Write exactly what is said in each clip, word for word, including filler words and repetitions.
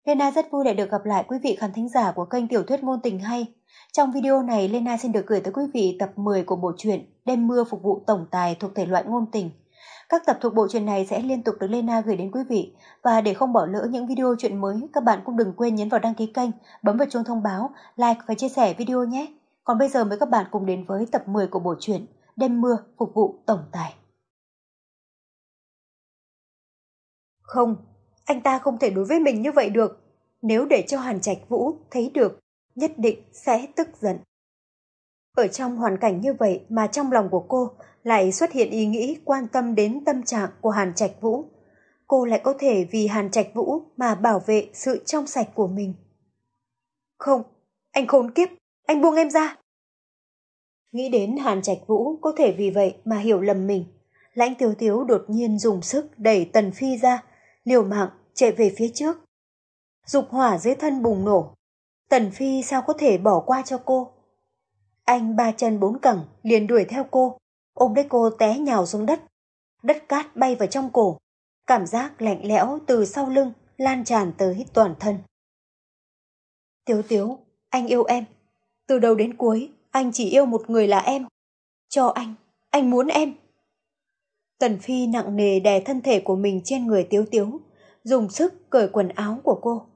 Lena rất vui lại được gặp lại quý vị khán thính giả của kênh Tiểu thuyết ngôn tình hay. Trong video này, Lena xin được gửi tới quý vị tập mười của bộ truyện Đêm mưa phục vụ tổng tài thuộc thể loại ngôn tình. Các tập thuộc bộ truyện này sẽ liên tục được Lena gửi đến quý vị. Và để không bỏ lỡ những video truyện mới, các bạn cũng đừng quên nhấn vào đăng ký kênh, bấm vào chuông thông báo, like và chia sẻ video nhé. Còn bây giờ mời các bạn cùng đến với tập mười của bộ truyện Đêm mưa phục vụ tổng tài. Không, anh ta không thể đối với mình như vậy được. Nếu để cho Hàn Trạch Vũ thấy được, nhất định sẽ tức giận. Ở trong hoàn cảnh như vậy mà trong lòng của cô lại xuất hiện ý nghĩ quan tâm đến tâm trạng của Hàn Trạch Vũ. Cô lại có thể vì Hàn Trạch Vũ mà bảo vệ sự trong sạch của mình. Không, anh khốn kiếp, anh buông em ra. Nghĩ đến Hàn Trạch Vũ có thể vì vậy mà hiểu lầm mình, Lãnh Tiếu Tiếu đột nhiên dùng sức đẩy Tần Phi ra, liều mạng chạy về phía trước. Dục hỏa dưới thân bùng nổ, Tần Phi sao có thể bỏ qua cho cô. Anh ba chân bốn cẳng liền đuổi theo cô, ôm lấy cô té nhào xuống đất. Đất cát bay vào trong cổ, cảm giác lạnh lẽo từ sau lưng lan tràn tới toàn thân. Tiếu Tiếu, anh yêu em. Từ đầu đến cuối, anh chỉ yêu một người là em. Cho anh, anh muốn em. Tần Phi nặng nề đè thân thể của mình trên người Tiếu Tiếu, dùng sức cởi quần áo của cô.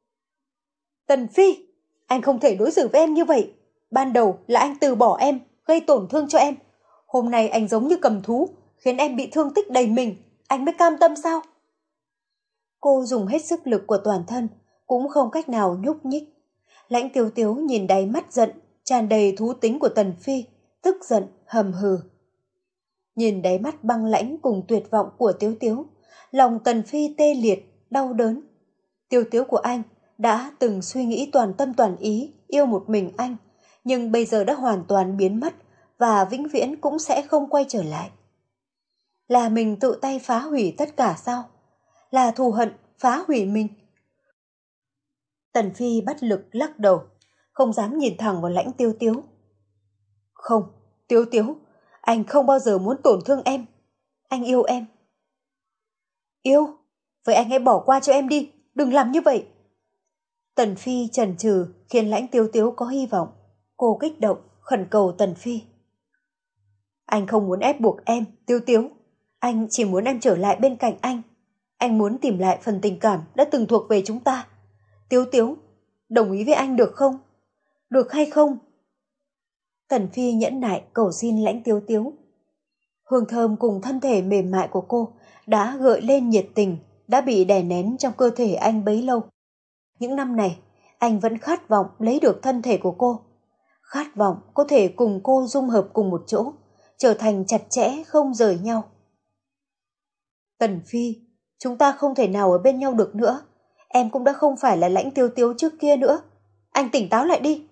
Tần Phi, anh không thể đối xử với em như vậy. Ban đầu là anh từ bỏ em, gây tổn thương cho em. Hôm nay anh giống như cầm thú, khiến em bị thương tích đầy mình. Anh mới cam tâm sao? Cô dùng hết sức lực của toàn thân, cũng không cách nào nhúc nhích. Lãnh Tiếu Tiếu nhìn đáy mắt giận, tràn đầy thú tính của Tần Phi, tức giận hầm hừ. Nhìn đáy mắt băng lãnh cùng tuyệt vọng của Tiếu Tiếu, lòng Tần Phi tê liệt, đau đớn. Tiếu Tiếu của anh đã từng suy nghĩ toàn tâm toàn ý yêu một mình anh, nhưng bây giờ đã hoàn toàn biến mất và vĩnh viễn cũng sẽ không quay trở lại. Là mình tự tay phá hủy tất cả sao? Là thù hận phá hủy mình? Tần Phi bất lực lắc đầu, không dám nhìn thẳng vào Lãnh Tiếu Tiếu. Không, Tiếu Tiếu, anh không bao giờ muốn tổn thương em. Anh yêu em. Yêu? Vậy anh hãy bỏ qua cho em đi, đừng làm như vậy. Tần Phi chần chừ khiến Lãnh Tiếu Tiếu có hy vọng. Cô kích động, khẩn cầu Tần Phi. Anh không muốn ép buộc em, Tiếu Tiếu. Anh chỉ muốn em trở lại bên cạnh anh. Anh muốn tìm lại phần tình cảm đã từng thuộc về chúng ta. Tiếu Tiếu, đồng ý với anh được không? Được hay không? Tần Phi nhẫn nại cầu xin Lãnh Tiếu Tiếu. Hương thơm cùng thân thể mềm mại của cô đã gợi lên nhiệt tình, đã bị đè nén trong cơ thể anh bấy lâu. Những năm này, anh vẫn khát vọng lấy được thân thể của cô. Khát vọng có thể cùng cô dung hợp cùng một chỗ, trở thành chặt chẽ không rời nhau. Tần Phi, chúng ta không thể nào ở bên nhau được nữa. Em cũng đã không phải là Lãnh Tiếu Tiếu trước kia nữa. Anh tỉnh táo lại đi.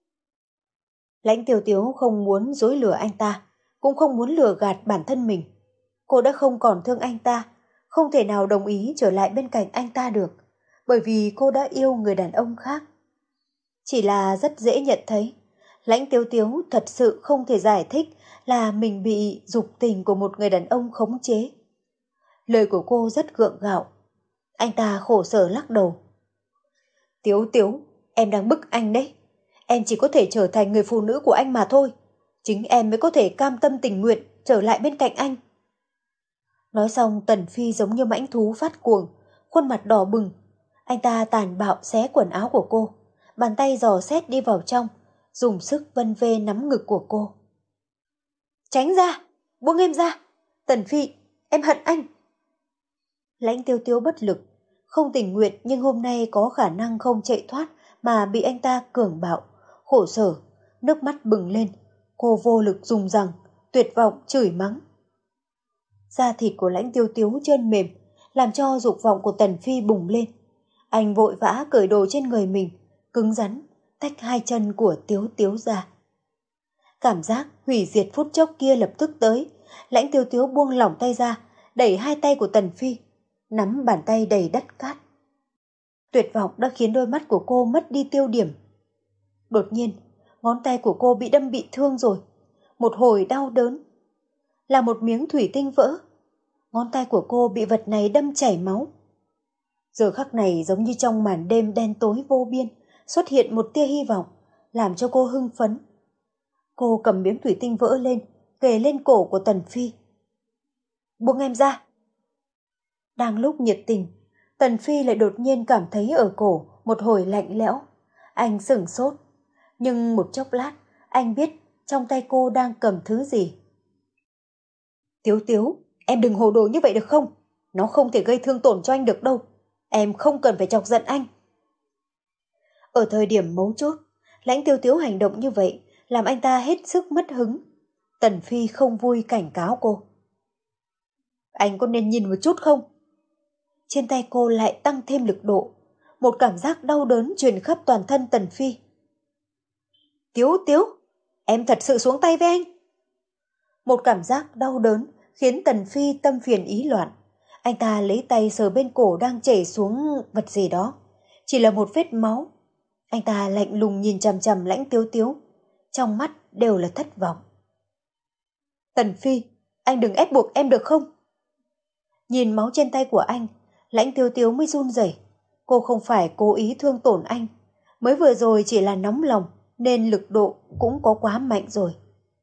Lãnh Tiếu Tiếu không muốn dối lừa anh ta, cũng không muốn lừa gạt bản thân mình. Cô đã không còn thương anh ta, không thể nào đồng ý trở lại bên cạnh anh ta được, bởi vì cô đã yêu người đàn ông khác. Chỉ là rất dễ nhận thấy, Lãnh Tiếu Tiếu thật sự không thể giải thích là mình bị dục tình của một người đàn ông khống chế. Lời của cô rất gượng gạo. Anh ta khổ sở lắc đầu. Tiếu Tiếu, em đang bức anh đấy. Em chỉ có thể trở thành người phụ nữ của anh mà thôi. Chính em mới có thể cam tâm tình nguyện trở lại bên cạnh anh. Nói xong, Tần Phi giống như mãnh thú phát cuồng, khuôn mặt đỏ bừng. Anh ta tàn bạo xé quần áo của cô, bàn tay dò xét đi vào trong, dùng sức vân vê nắm ngực của cô. Tránh ra, buông em ra. Tần Phi, em hận anh. Lãnh Tiếu Tiếu bất lực, không tình nguyện nhưng hôm nay có khả năng không chạy thoát mà bị anh ta cường bạo, khổ sở, nước mắt bừng lên. Cô vô lực dùng rằng, tuyệt vọng chửi mắng. Da thịt của Lãnh Tiếu Tiếu trơn mềm, làm cho dục vọng của Tần Phi bùng lên. Anh vội vã cởi đồ trên người mình, cứng rắn, tách hai chân của Tiếu Tiếu ra. Cảm giác hủy diệt phút chốc kia lập tức tới, Lãnh Tiếu Tiếu buông lỏng tay ra, đẩy hai tay của Tần Phi, nắm bàn tay đầy đất cát. Tuyệt vọng đã khiến đôi mắt của cô mất đi tiêu điểm. Đột nhiên, ngón tay của cô bị đâm bị thương rồi. Một hồi đau đớn. Là một miếng thủy tinh vỡ. Ngón tay của cô bị vật này đâm chảy máu. Giờ khắc này giống như trong màn đêm đen tối vô biên, xuất hiện một tia hy vọng, làm cho cô hưng phấn. Cô cầm miếng thủy tinh vỡ lên, kề lên cổ của Tần Phi. Buông em ra. Đang lúc nhiệt tình, Tần Phi lại đột nhiên cảm thấy ở cổ một hồi lạnh lẽo. Anh sửng sốt, nhưng một chốc lát, anh biết trong tay cô đang cầm thứ gì. Tiếu Tiếu, em đừng hồ đồ như vậy được không? Nó không thể gây thương tổn cho anh được đâu. Em không cần phải chọc giận anh. Ở thời điểm mấu chốt, Lãnh Tiêu Tiếu hành động như vậy làm anh ta hết sức mất hứng. Tần Phi không vui cảnh cáo cô. Anh có nên nhìn một chút không? Trên tay cô lại tăng thêm lực độ. Một cảm giác đau đớn truyền khắp toàn thân Tần Phi. Tiếu Tiếu, em thật sự xuống tay với anh. Một cảm giác đau đớn khiến Tần Phi tâm phiền ý loạn. Anh ta lấy tay sờ bên cổ đang chảy xuống vật gì đó. Chỉ là một vết máu. Anh ta lạnh lùng nhìn chằm chằm Lãnh Tiếu Tiếu. Trong mắt đều là thất vọng. Tần Phi, anh đừng ép buộc em được không? Nhìn máu trên tay của anh, Lãnh Tiếu Tiếu mới run rẩy. Cô không phải cố ý thương tổn anh. Mới vừa rồi chỉ là nóng lòng, nên lực độ cũng có quá mạnh rồi.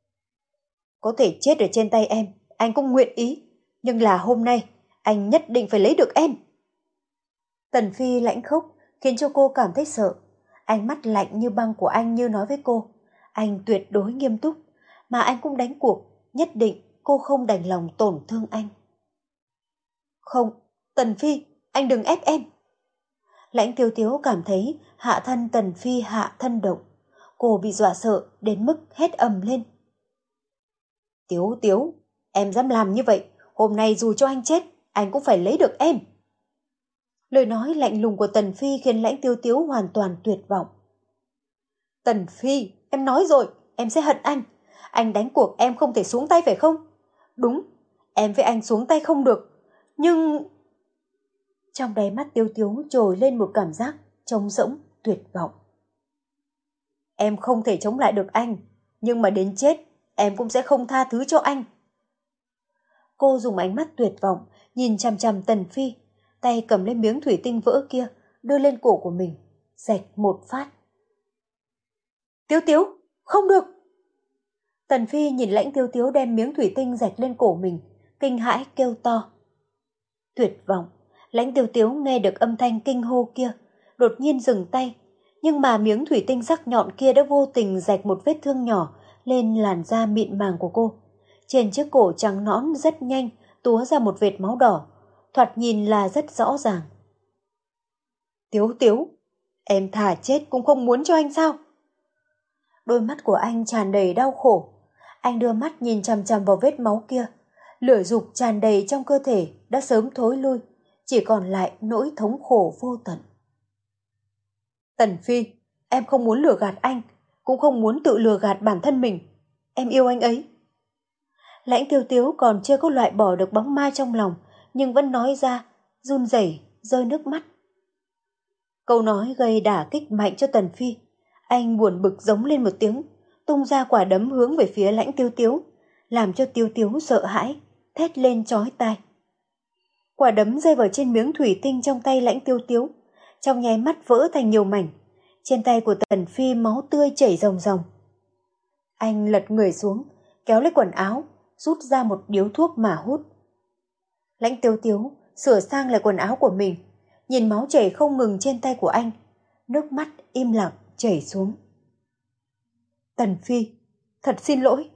Có thể chết ở trên tay em, anh cũng nguyện ý. Nhưng là hôm nay, anh nhất định phải lấy được em. Tần Phi lãnh khốc khiến cho cô cảm thấy sợ. Ánh mắt lạnh như băng của anh như nói với cô. Anh tuyệt đối nghiêm túc, mà anh cũng đánh cuộc. Nhất định cô không đành lòng tổn thương anh. Không, Tần Phi, anh đừng ép em. Lãnh Tiêu Tiếu cảm thấy hạ thân Tần Phi hạ thân động. Cô bị dọa sợ đến mức hét ầm lên. Tiếu Tiếu, em dám làm như vậy, hôm nay dù cho anh chết, anh cũng phải lấy được em. Lời nói lạnh lùng của Tần Phi khiến Lãnh Tiêu Tiếu hoàn toàn tuyệt vọng. Tần Phi, em nói rồi, em sẽ hận anh. Anh đánh cuộc em không thể xuống tay phải không? Đúng, em với anh xuống tay không được. Nhưng... Trong đáy mắt Tiêu Tiếu trồi lên một cảm giác trống rỗng, tuyệt vọng. Em không thể chống lại được anh, nhưng mà đến chết, em cũng sẽ không tha thứ cho anh. Cô dùng ánh mắt tuyệt vọng, nhìn chằm chằm Tần Phi, tay cầm lên miếng thủy tinh vỡ kia, đưa lên cổ của mình, rạch một phát. Tiếu Tiếu, không được! Tần Phi nhìn Lãnh Tiêu Tiếu đem miếng thủy tinh rạch lên cổ mình, kinh hãi kêu to. Tuyệt vọng, Lãnh Tiêu Tiếu nghe được âm thanh kinh hô kia, đột nhiên dừng tay, nhưng mà miếng thủy tinh sắc nhọn kia đã vô tình rạch một vết thương nhỏ lên làn da mịn màng của cô. Trên chiếc cổ trắng nõn rất nhanh túa ra một vệt máu đỏ, thoạt nhìn là rất rõ ràng. Tiếu Tiếu, em thà chết cũng không muốn cho anh sao? Đôi mắt của anh tràn đầy đau khổ. Anh đưa mắt nhìn chằm chằm vào vết máu kia. Lửa dục tràn đầy trong cơ thể đã sớm thối lui, chỉ còn lại nỗi thống khổ vô tận. Tần Phi, em không muốn lừa gạt anh, cũng không muốn tự lừa gạt bản thân mình. Em yêu anh ấy. Lãnh Tiêu Tiếu còn chưa có loại bỏ được bóng ma trong lòng, nhưng vẫn nói ra, run rẩy, rơi nước mắt. Câu nói gây đả kích mạnh cho Tần Phi. Anh buồn bực giống lên một tiếng, tung ra quả đấm hướng về phía Lãnh Tiêu Tiếu, làm cho Tiêu Tiếu sợ hãi, thét lên chói tai. Quả đấm rơi vào trên miếng thủy tinh trong tay Lãnh Tiêu Tiếu, trong nháy mắt vỡ thành nhiều mảnh. Trên tay của Tần Phi máu tươi chảy ròng ròng. Anh lật người xuống, kéo lấy quần áo, rút ra một điếu thuốc mà hút. Lãnh Tiêu Tiếu sửa sang lại quần áo của mình, nhìn máu chảy không ngừng trên tay của anh, nước mắt im lặng chảy xuống. Tần Phi, thật xin lỗi.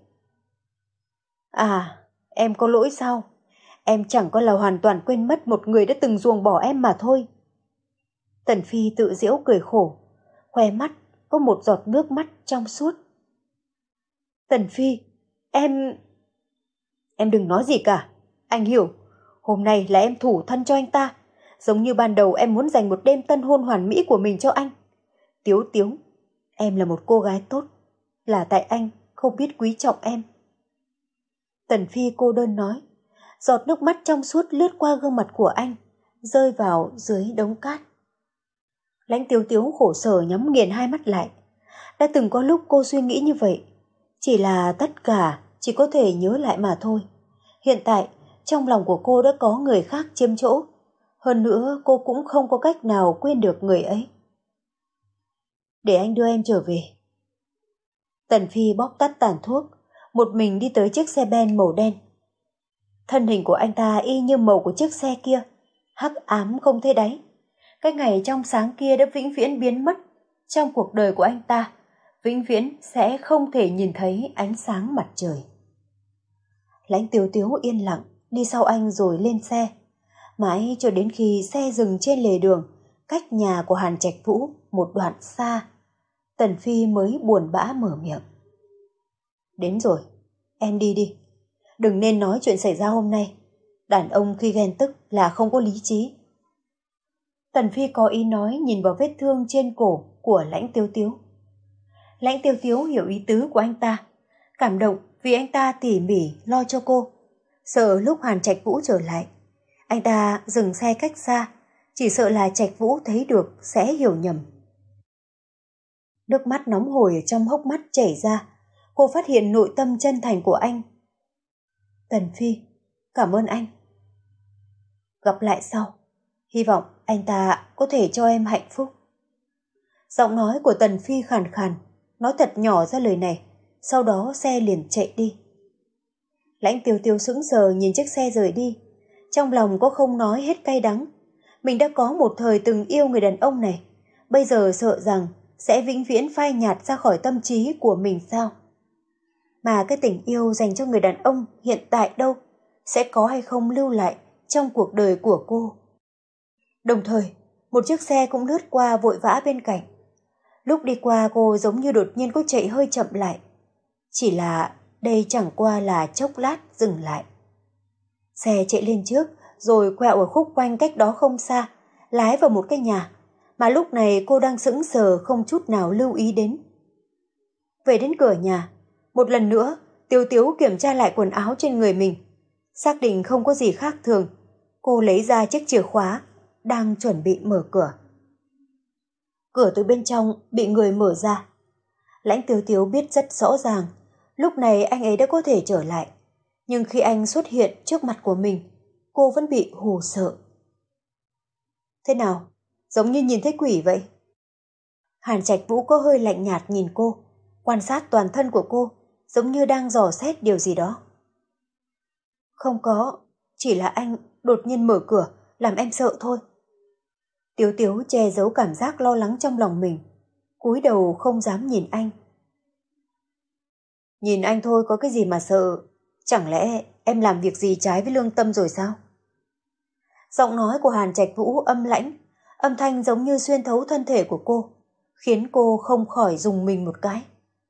À, em có lỗi sao? Em chẳng qua là hoàn toàn quên mất một người đã từng ruồng bỏ em mà thôi. Tần Phi tự giễu cười khổ, khóe mắt có một giọt nước mắt trong suốt. Tần Phi, em... Em đừng nói gì cả, anh hiểu, hôm nay là em thủ thân cho anh ta, giống như ban đầu em muốn dành một đêm tân hôn hoàn mỹ của mình cho anh. Tiếu Tiếu, em là một cô gái tốt, là tại anh không biết quý trọng em. Tần Phi cô đơn nói, giọt nước mắt trong suốt lướt qua gương mặt của anh, rơi vào dưới đống cát. Lãnh Tiêu Tiếu khổ sở nhắm nghiền hai mắt lại. Đã từng có lúc cô suy nghĩ như vậy, chỉ là tất cả chỉ có thể nhớ lại mà thôi. Hiện tại, trong lòng của cô đã có người khác chiếm chỗ. Hơn nữa cô cũng không có cách nào quên được người ấy. Để anh đưa em trở về. Tần Phi bóc tắt tàn thuốc, một mình đi tới chiếc xe ben màu đen. Thân hình của anh ta y như màu của chiếc xe kia, hắc ám không thấy đáy. Cái ngày trong sáng kia đã vĩnh viễn biến mất. Trong cuộc đời của anh ta, vĩnh viễn sẽ không thể nhìn thấy ánh sáng mặt trời. Lãnh Tiếu Tiếu yên lặng đi sau anh rồi lên xe. Mãi cho đến khi xe dừng trên lề đường, cách nhà của Hàn Trạch Vũ một đoạn xa, Tần Phi mới buồn bã mở miệng. Đến rồi, em đi đi. Đừng nên nói chuyện xảy ra hôm nay. Đàn ông khi ghen tức là không có lý trí. Tần Phi có ý nói nhìn vào vết thương trên cổ của Lãnh Tiếu Tiếu. Lãnh Tiếu Tiếu hiểu ý tứ của anh ta, cảm động vì anh ta tỉ mỉ lo cho cô. Sợ lúc Hàn Trạch Vũ trở lại, anh ta dừng xe cách xa, chỉ sợ là Trạch Vũ thấy được sẽ hiểu nhầm. Nước mắt nóng hổi ở trong hốc mắt chảy ra, cô phát hiện nội tâm chân thành của anh. Tần Phi, cảm ơn anh. Gặp lại sau, hy vọng anh ta có thể cho em hạnh phúc. Giọng nói của Tần Phi khàn khàn, nói thật nhỏ ra lời này, sau đó xe liền chạy đi. Lãnh Tiếu Tiếu sững sờ nhìn chiếc xe rời đi, trong lòng có không nói hết cay đắng. Mình đã có một thời từng yêu người đàn ông này, bây giờ sợ rằng sẽ vĩnh viễn phai nhạt ra khỏi tâm trí của mình sao? Mà cái tình yêu dành cho người đàn ông hiện tại đâu, sẽ có hay không lưu lại trong cuộc đời của cô? Đồng thời, một chiếc xe cũng lướt qua vội vã bên cạnh. Lúc đi qua cô giống như đột nhiên có chạy hơi chậm lại. Chỉ là đây chẳng qua là chốc lát dừng lại. Xe chạy lên trước rồi quẹo ở khúc quanh cách đó không xa, lái vào một cái nhà mà lúc này cô đang sững sờ không chút nào lưu ý đến. Về đến cửa nhà, một lần nữa Tiếu Tiếu kiểm tra lại quần áo trên người mình, xác định không có gì khác thường. Cô lấy ra chiếc chìa khóa, đang chuẩn bị mở cửa. Cửa từ bên trong bị người mở ra. Lãnh Tiếu Tiếu biết rất rõ ràng, lúc này anh ấy đã có thể trở lại. Nhưng khi anh xuất hiện trước mặt của mình, cô vẫn bị hù sợ. Thế nào? Giống như nhìn thấy quỷ vậy. Hàn Trạch Vũ có hơi lạnh nhạt nhìn cô, quan sát toàn thân của cô, giống như đang dò xét điều gì đó. Không có, chỉ là anh đột nhiên mở cửa, làm em sợ thôi. Tiếu Tiếu che giấu cảm giác lo lắng trong lòng mình, cúi đầu không dám nhìn anh. Nhìn anh thôi có cái gì mà sợ, chẳng lẽ em làm việc gì trái với lương tâm rồi sao? Giọng nói của Hàn Trạch Vũ âm lãnh, âm thanh giống như xuyên thấu thân thể của cô, khiến cô không khỏi rùng mình một cái.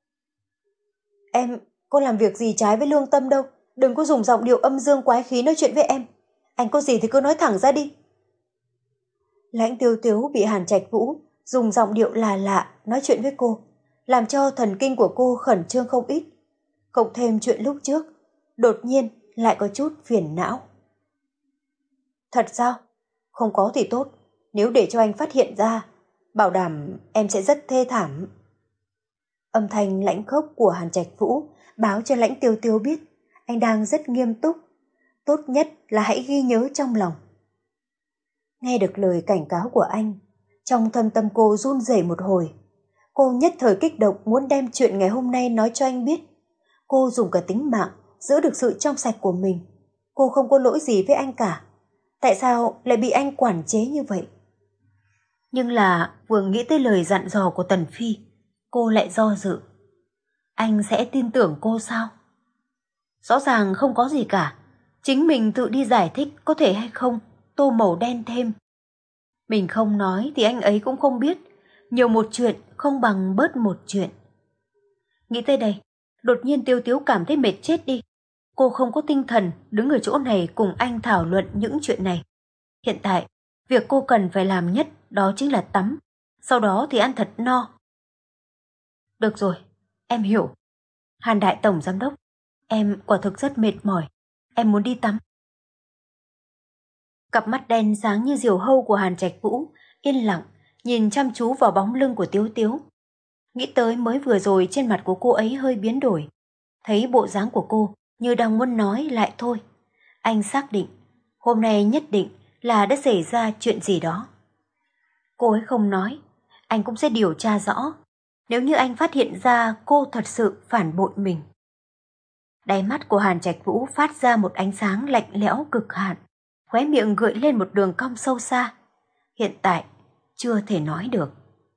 Em có làm việc gì trái với lương tâm đâu, đừng có dùng giọng điệu âm dương quái khí nói chuyện với em. Anh có gì thì cứ nói thẳng ra đi. Lãnh Tiếu Tiếu bị Hàn Trạch Vũ dùng giọng điệu là lạ nói chuyện với cô, làm cho thần kinh của cô khẩn trương không ít. Cộng thêm chuyện lúc trước, đột nhiên lại có chút phiền não. Thật sao? Không có thì tốt, nếu để cho anh phát hiện ra, bảo đảm em sẽ rất thê thảm. Âm thanh lãnh khốc của Hàn Trạch Vũ báo cho Lãnh Tiếu Tiếu biết anh đang rất nghiêm túc, tốt nhất là hãy ghi nhớ trong lòng. Nghe được lời cảnh cáo của anh, trong thâm tâm cô run rẩy một hồi. Cô nhất thời kích động muốn đem chuyện ngày hôm nay nói cho anh biết. Cô dùng cả tính mạng giữ được sự trong sạch của mình. Cô không có lỗi gì với anh cả. Tại sao lại bị anh quản chế như vậy? Nhưng là vừa nghĩ tới lời dặn dò của Tần Phi, cô lại do dự. Anh sẽ tin tưởng cô sao? Rõ ràng không có gì cả. Chính mình tự đi giải thích có thể hay không, tô màu đen thêm. Mình không nói thì anh ấy cũng không biết. Nhiều một chuyện không bằng bớt một chuyện. Nghĩ tới đây, đột nhiên Tiếu Tiếu cảm thấy mệt chết đi. Cô không có tinh thần đứng ở chỗ này cùng anh thảo luận những chuyện này. Hiện tại, việc cô cần phải làm nhất đó chính là tắm. Sau đó thì ăn thật no. Được rồi, em hiểu. Hàn Đại Tổng Giám Đốc, em quả thực rất mệt mỏi. Em muốn đi tắm. Cặp mắt đen sáng như diều hâu của Hàn Trạch Vũ yên lặng nhìn chăm chú vào bóng lưng của Tiếu Tiếu. Nghĩ tới mới vừa rồi trên mặt của cô ấy hơi biến đổi. Thấy bộ dáng của cô như đang muốn nói lại thôi. Anh xác định hôm nay nhất định là đã xảy ra chuyện gì đó. Cô ấy không nói, anh cũng sẽ điều tra rõ, nếu như anh phát hiện ra cô thật sự phản bội mình. Đáy mắt của Hàn Trạch Vũ phát ra một ánh sáng lạnh lẽo cực hạn, khóe miệng gợi lên một đường cong sâu xa. Hiện tại, chưa thể nói được.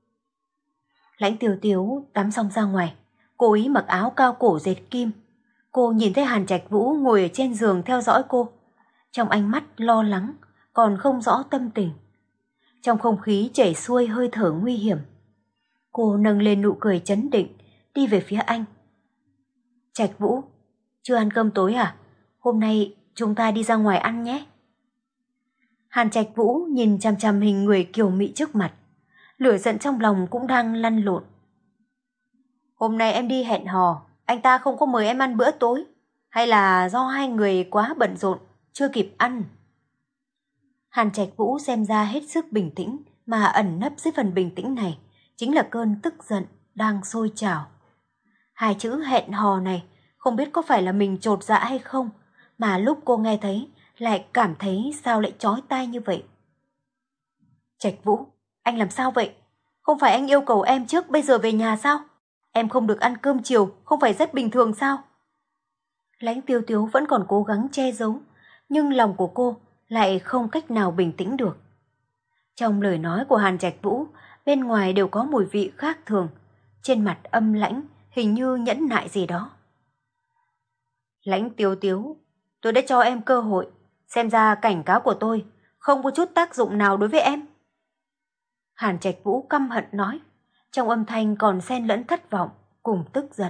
Lãnh Tiêu Tiếu tắm xong ra ngoài, cô ấy mặc áo cao cổ dệt kim. Cô nhìn thấy Hàn Trạch Vũ ngồi ở trên giường theo dõi cô, trong ánh mắt lo lắng, còn không rõ tâm tình. Trong không khí chảy xuôi hơi thở nguy hiểm. Cô nâng lên nụ cười trấn định, đi về phía anh. Trạch Vũ, chưa ăn cơm tối à? Hôm nay chúng ta đi ra ngoài ăn nhé. Hàn Trạch Vũ nhìn chằm chằm hình người kiều mị trước mặt, lửa giận trong lòng cũng đang lăn lộn. Hôm nay em đi hẹn hò, anh ta không có mời em ăn bữa tối, hay là do hai người quá bận rộn, chưa kịp ăn? Hàn Trạch Vũ xem ra hết sức bình tĩnh, mà ẩn nấp dưới phần bình tĩnh này chính là cơn tức giận đang sôi trào. Hai chữ hẹn hò này không biết có phải là mình chột dạ hay không, mà lúc cô nghe thấy lại cảm thấy sao lại chói tai như vậy. Trạch Vũ, anh làm sao vậy? Không phải anh yêu cầu em trước bây giờ về nhà sao? Em không được ăn cơm chiều, không phải rất bình thường sao? Lãnh Tiêu Tiếu vẫn còn cố gắng che giấu, nhưng lòng của cô lại không cách nào bình tĩnh được. Trong lời nói của Hàn Trạch Vũ, bên ngoài đều có mùi vị khác thường, trên mặt âm lãnh, hình như nhẫn nại gì đó. Lãnh Tiêu Tiếu, tôi đã cho em cơ hội, xem ra cảnh cáo của tôi không có chút tác dụng nào đối với em. Hàn Trạch Vũ căm hận nói, trong âm thanh còn xen lẫn thất vọng cùng tức giận.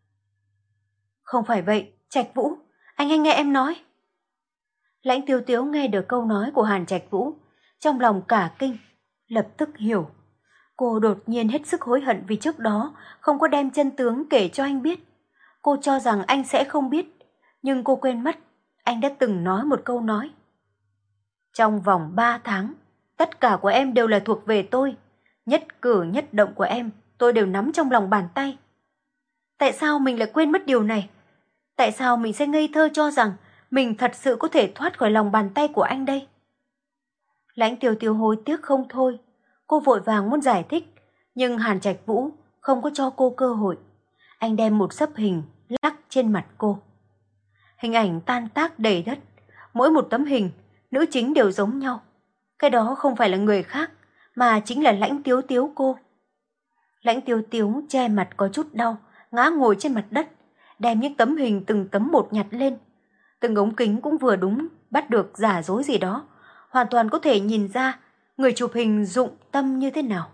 Không phải vậy, Trạch Vũ, anh hãy nghe em nói. Lãnh Tiêu Tiếu nghe được câu nói của Hàn Trạch Vũ, trong lòng cả kinh, lập tức hiểu. Cô đột nhiên hết sức hối hận vì trước đó không có đem chân tướng kể cho anh biết. Cô cho rằng anh sẽ không biết, nhưng cô quên mất, anh đã từng nói một câu nói. Trong vòng ba tháng, tất cả của em đều là thuộc về tôi. Nhất cử nhất động của em, tôi đều nắm trong lòng bàn tay. Tại sao mình lại quên mất điều này? Tại sao mình sẽ ngây thơ cho rằng mình thật sự có thể thoát khỏi lòng bàn tay của anh đây? Lãnh Tiêu Tiếu hối tiếc không thôi. Cô vội vàng muốn giải thích, nhưng Hàn Trạch Vũ không có cho cô cơ hội. Anh đem một xấp hình lắc trên mặt cô. Hình ảnh tan tác đầy đất, mỗi một tấm hình, nữ chính đều giống nhau. Cái đó không phải là người khác, mà chính là Lãnh Tiếu Tiếu cô. Lãnh Tiêu Tiếu che mặt có chút đau, ngã ngồi trên mặt đất, đem những tấm hình từng tấm một nhặt lên. Từng ống kính cũng vừa đúng bắt được giả dối gì đó, hoàn toàn có thể nhìn ra người chụp hình dụng tâm như thế nào.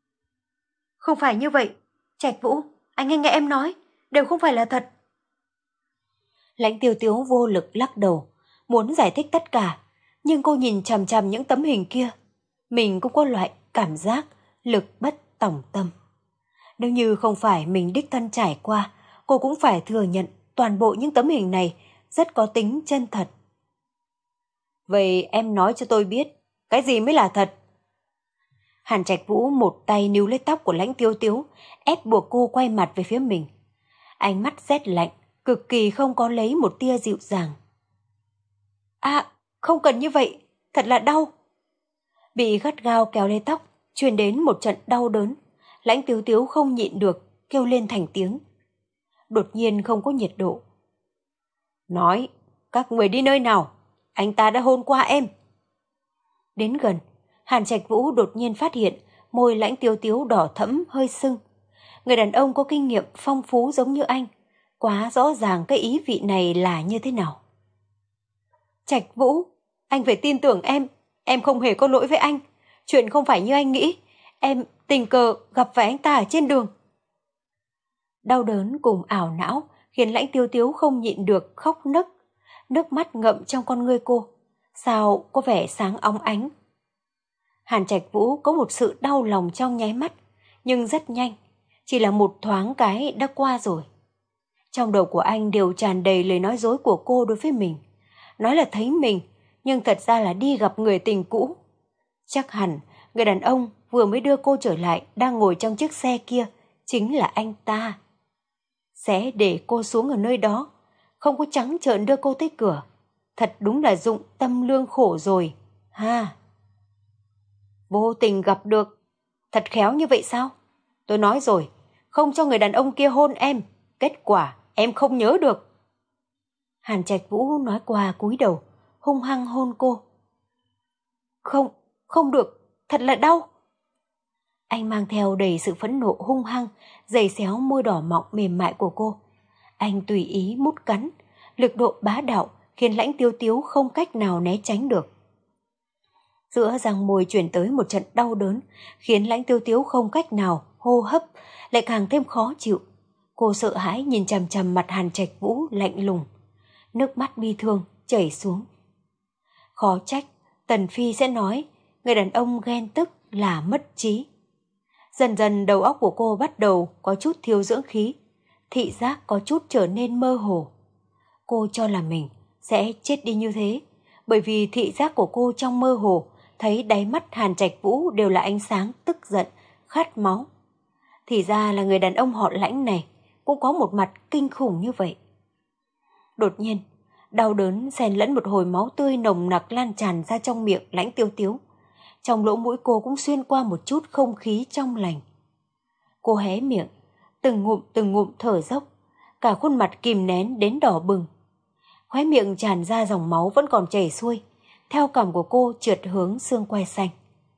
Không phải như vậy, Trạch Vũ, anh hãy nghe em nói, đều không phải là thật. Lãnh Tiêu Tiếu vô lực lắc đầu, muốn giải thích tất cả, nhưng cô nhìn chằm chằm những tấm hình kia, mình cũng có loại cảm giác lực bất tòng tâm. Nếu như không phải mình đích thân trải qua, cô cũng phải thừa nhận toàn bộ những tấm hình này rất có tính chân thật. Vậy em nói cho tôi biết, cái gì mới là thật? Hàn Trạch Vũ một tay níu lấy tóc của Lãnh Tiêu Tiếu, ép buộc cô quay mặt về phía mình. Ánh mắt rét lạnh, cực kỳ không có lấy một tia dịu dàng. À, không cần như vậy, thật là đau. Bị gắt gao kéo lấy tóc, truyền đến một trận đau đớn. Lãnh Tiêu Tiếu không nhịn được, kêu lên thành tiếng. Đột nhiên không có nhiệt độ. Nói, các người đi nơi nào? Anh ta đã hôn qua em. Đến gần, Hàn Trạch Vũ đột nhiên phát hiện môi Lãnh Tiêu Tiếu đỏ thẫm hơi sưng. Người đàn ông có kinh nghiệm phong phú giống như anh, quá rõ ràng cái ý vị này là như thế nào. Trạch Vũ, anh phải tin tưởng em, em không hề có lỗi với anh. Chuyện không phải như anh nghĩ, em tình cờ gặp phải anh ta ở trên đường. Đau đớn cùng ảo não khiến Lãnh Tiêu Tiếu không nhịn được khóc nấc, nước mắt ngậm trong con ngươi cô, sao có vẻ sáng óng ánh. Hàn Trạch Vũ có một sự đau lòng trong nháy mắt, nhưng rất nhanh, chỉ là một thoáng cái đã qua rồi. Trong đầu của anh đều tràn đầy lời nói dối của cô đối với mình. Nói là thấy mình, nhưng thật ra là đi gặp người tình cũ. Chắc hẳn, người đàn ông vừa mới đưa cô trở lại đang ngồi trong chiếc xe kia, chính là anh ta. Sẽ để cô xuống ở nơi đó, không có trắng trợn đưa cô tới cửa. Thật đúng là dụng tâm lương khổ rồi, Ha, vô tình gặp được. Thật khéo như vậy sao? Tôi nói rồi, không cho người đàn ông kia hôn em. Kết quả em không nhớ được. Hàn Trạch Vũ nói qua cúi đầu, hung hăng hôn cô. Không, không được, thật là đau. Anh mang theo đầy sự phẫn nộ hung hăng, giày xéo môi đỏ mọng mềm mại của cô. Anh tùy ý mút cắn, lực độ bá đạo khiến Lãnh Tiêu Tiếu không cách nào né tránh được. Giữa răng môi chuyển tới một trận đau đớn, khiến Lãnh Tiêu Tiếu không cách nào hô hấp, lại càng thêm khó chịu. Cô sợ hãi nhìn chằm chằm mặt Hàn Trạch Vũ lạnh lùng, nước mắt bi thương chảy xuống. Khó trách Tần Phi sẽ nói người đàn ông ghen tức là mất trí. Dần dần đầu óc của cô bắt đầu có chút thiếu dưỡng khí, thị giác có chút trở nên mơ hồ. Cô cho là mình sẽ chết đi như thế, bởi vì thị giác của cô trong mơ hồ thấy đáy mắt Hàn Trạch Vũ đều là ánh sáng tức giận, khát máu. Thì ra là người đàn ông họ Lãnh này cũng có một mặt kinh khủng như vậy. Đột nhiên, đau đớn xen lẫn một hồi máu tươi nồng nặc lan tràn ra trong miệng Lãnh Tiêu Tiếu. Trong lỗ mũi cô cũng xuyên qua một chút không khí trong lành. Cô hé miệng, từng ngụm từng ngụm thở dốc, cả khuôn mặt kìm nén đến đỏ bừng. Khóe miệng tràn ra dòng máu vẫn còn chảy xuôi, theo cằm của cô trượt hướng xương quai xanh.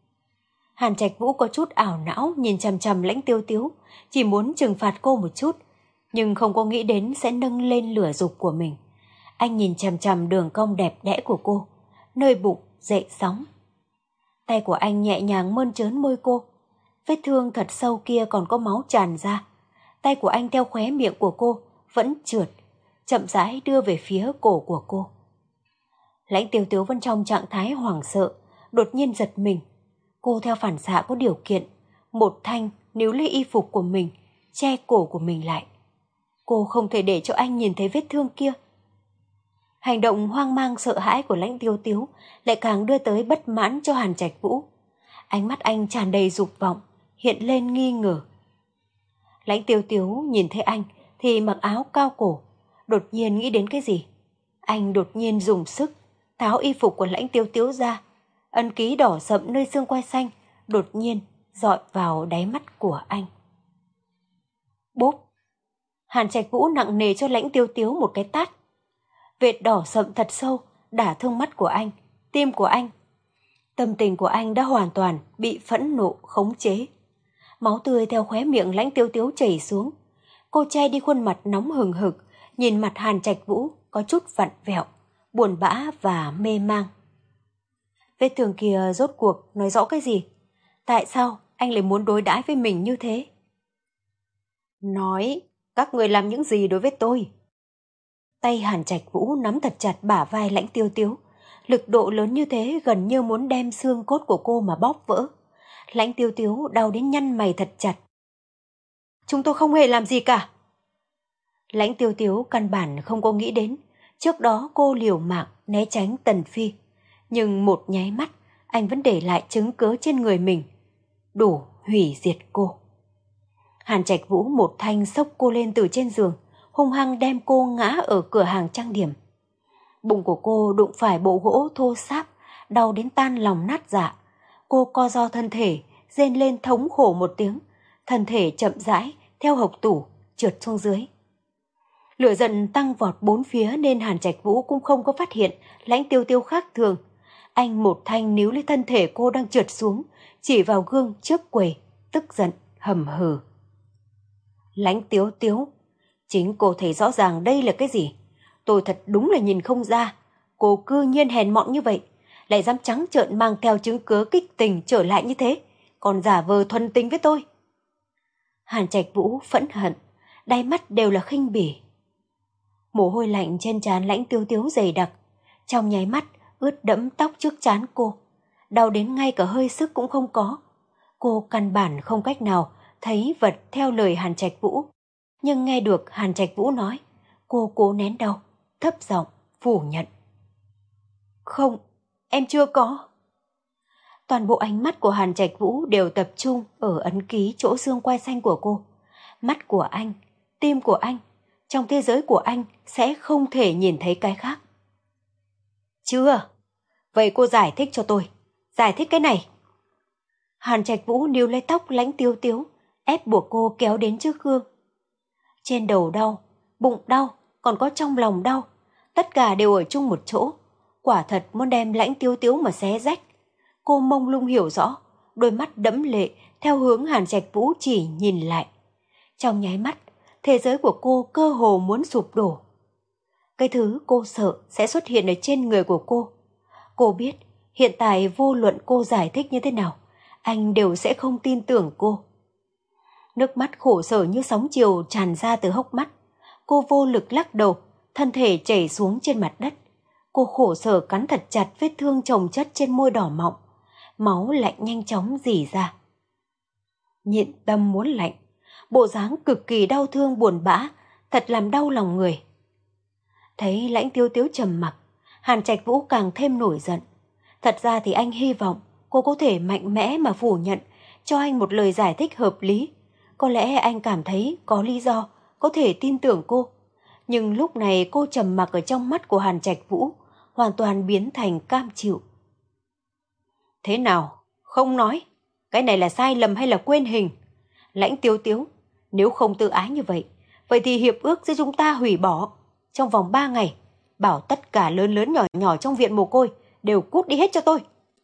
Hàn Trạch Vũ có chút ảo não nhìn chằm chằm Lãnh Tiêu Tiếu, chỉ muốn trừng phạt cô một chút, nhưng không có nghĩ đến sẽ nâng lên lửa dục của mình. Anh nhìn chằm chằm đường cong đẹp đẽ của cô, nơi bụng dậy sóng. Tay của anh nhẹ nhàng mơn trớn môi cô, vết thương thật sâu kia còn có máu tràn ra. Tay của anh theo khóe miệng của cô vẫn trượt, chậm rãi đưa về phía cổ của cô. Lãnh Tiêu Tiếu vẫn trong trạng thái hoảng sợ, đột nhiên giật mình. Cô theo phản xạ có điều kiện, một thanh níu lấy y phục của mình, che cổ của mình lại. Cô không thể để cho anh nhìn thấy vết thương kia. Hành động hoang mang sợ hãi của Lãnh Tiêu Tiếu lại càng đưa tới bất mãn cho Hàn Trạch Vũ. Ánh mắt anh tràn đầy dục vọng, hiện lên nghi ngờ. Lãnh Tiêu Tiếu nhìn thấy anh thì mặc áo cao cổ, đột nhiên nghĩ đến cái gì. Anh đột nhiên dùng sức tháo y phục của Lãnh Tiêu Tiếu ra, ấn ký đỏ sậm nơi xương quai xanh đột nhiên dọi vào đáy mắt của anh. Bốp! Hàn Trạch Vũ nặng nề cho Lãnh Tiêu Tiếu một cái tát. Vệt đỏ sậm thật sâu đả thương mắt của anh, tim của anh. Tâm tình của anh đã hoàn toàn bị phẫn nộ khống chế. Máu tươi theo khóe miệng Lãnh Tiêu Tiếu chảy xuống. Cô che đi khuôn mặt nóng hừng hực, nhìn mặt Hàn Trạch Vũ có chút vặn vẹo, buồn bã và mê mang. Vết thương kia rốt cuộc nói rõ cái gì? Tại sao anh lại muốn đối đãi với mình như thế? Nói, các người làm những gì đối với tôi? Tay Hàn Trạch Vũ nắm thật chặt bả vai Lãnh Tiêu Tiếu, lực độ lớn như thế gần như muốn đem xương cốt của cô mà bóp vỡ. Lãnh Tiêu Tiếu đau đến nhăn mày thật chặt. Chúng tôi không hề làm gì cả. Lãnh Tiêu Tiếu căn bản không có nghĩ đến, trước đó cô liều mạng né tránh Tần Phi, nhưng một nháy mắt anh vẫn để lại chứng cớ trên người mình, đủ hủy diệt cô. Hàn Trạch Vũ một thanh xốc cô lên từ trên giường, hung hăng đem cô ngã ở cửa hàng trang điểm. Bụng của cô đụng phải bộ gỗ thô ráp, đau đến tan lòng nát dạ. Cô co ro thân thể, rên lên thống khổ một tiếng, thân thể chậm rãi theo hộc tủ trượt xuống dưới. Lửa giận tăng vọt bốn phía nên Hàn Trạch Vũ cũng không có phát hiện Lãnh Tiêu Tiêu khác thường. Anh một thanh níu lấy thân thể cô đang trượt xuống, chỉ vào gương trước quầy, tức giận hầm hừ. Lãnh Tiêu Tiêu, chính cô thấy rõ ràng đây là cái gì. Tôi thật đúng là nhìn không ra, cô cư nhiên hèn mọn như vậy, lại dám trắng trợn mang theo chứng cớ kích tình trở lại như thế, còn giả vờ thuần tình với tôi. Hàn Trạch Vũ phẫn hận, đáy mắt đều là khinh bỉ. Mồ hôi lạnh trên trán Lãnh Tiêu Tiếu dày đặc, trong nháy mắt ướt đẫm tóc trước trán cô, đau đến ngay cả hơi sức cũng không có. Cô căn bản không cách nào thấy vật theo lời Hàn Trạch Vũ, nhưng nghe được Hàn Trạch Vũ nói, cô cố nén đau, thấp giọng phủ nhận. Không, em chưa có. Toàn bộ ánh mắt của Hàn Trạch Vũ đều tập trung ở ấn ký chỗ xương quai xanh của cô. Mắt của anh, tim của anh, trong thế giới của anh sẽ không thể nhìn thấy cái khác. Chưa, Vậy cô giải thích cho tôi. Giải thích cái này. Hàn Trạch Vũ níu lấy tóc Lãnh Tiêu Tiếu, ép buộc cô kéo đến trước gương. Trên đầu đau, bụng đau, còn có trong lòng đau. Tất cả đều ở chung một chỗ. Quả thật muốn đem Lãnh Tiêu Tiếu mà xé rách. Cô mông lung hiểu rõ, đôi mắt đẫm lệ theo hướng Hàn Trạch Vũ chỉ nhìn lại. Trong nháy mắt, thế giới của cô cơ hồ muốn sụp đổ. Cái thứ cô sợ sẽ xuất hiện ở trên người của cô. Cô biết, hiện tại vô luận cô giải thích như thế nào, anh đều sẽ không tin tưởng cô. Nước mắt khổ sở như sóng chiều tràn ra từ hốc mắt. Cô vô lực lắc đầu, thân thể chảy xuống trên mặt đất. Cô khổ sở cắn thật chặt vết thương chồng chất trên môi đỏ mọng. Máu lạnh nhanh chóng rỉ ra. Nhịn tâm muốn lạnh, bộ dáng cực kỳ đau thương buồn bã, thật làm đau lòng người. Thấy Lãnh Tiêu Tiếu trầm mặc, Hàn Trạch Vũ càng thêm nổi giận. Thật ra thì anh hy vọng cô có thể mạnh mẽ mà phủ nhận, cho anh một lời giải thích hợp lý. Có lẽ anh cảm thấy có lý do, có thể tin tưởng cô. Nhưng lúc này cô trầm mặc ở trong mắt của Hàn Trạch Vũ, hoàn toàn biến thành cam chịu. Thế nào? Không nói. Cái này là sai lầm hay là quên hình? Lãnh Tiêu Tiếu, nếu không tự ái như vậy, vậy thì hiệp ước giữa chúng ta hủy bỏ. Trong vòng ba ngày, bảo tất cả lớn lớn nhỏ nhỏ trong viện mồ côi đều cút đi hết cho tôi.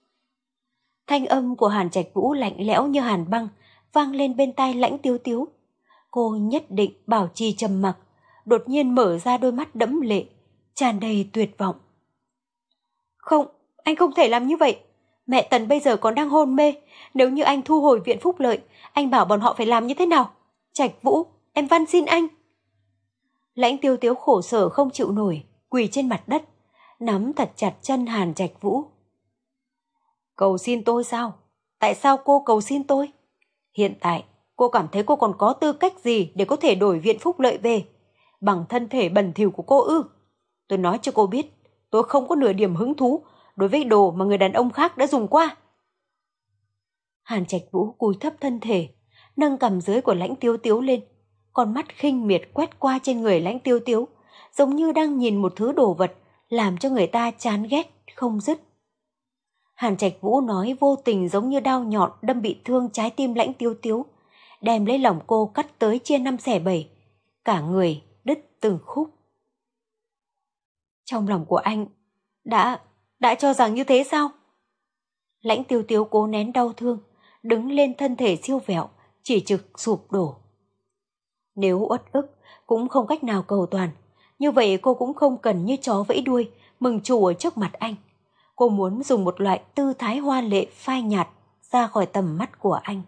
Thanh âm của Hàn Trạch Vũ lạnh lẽo như hàn băng vang lên bên tai Lãnh Tiêu Tiếu. Cô nhất định bảo trì trầm mặc, đột nhiên mở ra đôi mắt đẫm lệ, tràn đầy tuyệt vọng. Không, anh không thể làm như vậy. Mẹ Tần bây giờ còn đang hôn mê. Nếu như anh thu hồi viện Phúc Lợi, anh bảo bọn họ phải làm như thế nào? Trạch Vũ, em van xin anh. Lãnh Tiêu Tiếu khổ sở không chịu nổi, quỳ trên mặt đất, nắm thật chặt chân Hàn Trạch Vũ. Cầu xin tôi sao? Tại sao cô cầu xin tôi? Hiện tại, cô cảm thấy cô còn có tư cách gì để có thể đổi viện Phúc Lợi về? Bằng thân thể bẩn thỉu của cô ư? Tôi nói cho cô biết, tôi không có nửa điểm hứng thú đối với đồ mà người đàn ông khác đã dùng qua. Hàn Trạch Vũ cúi thấp thân thể, nâng cằm dưới của Lãnh Tiêu Tiếu lên, con mắt khinh miệt quét qua trên người Lãnh Tiêu Tiếu, giống như đang nhìn một thứ đồ vật làm cho người ta chán ghét không dứt. Hàn Trạch Vũ nói vô tình giống như đao nhọn đâm bị thương trái tim Lãnh Tiêu Tiếu, đem lấy lòng cô cắt tới chia năm xẻ bảy, cả người đứt từng khúc. Trong lòng của anh đã đã cho rằng như thế sao? Lãnh Tiêu Tiếu cố nén đau thương, đứng lên thân thể siêu vẹo, chỉ trực sụp đổ. Nếu uất ức cũng không cách nào cầu toàn, như vậy cô cũng không cần như chó vẫy đuôi mừng chủ ở trước mặt anh. Cô muốn dùng một loại tư thái hoa lệ phai nhạt ra khỏi tầm mắt của anh.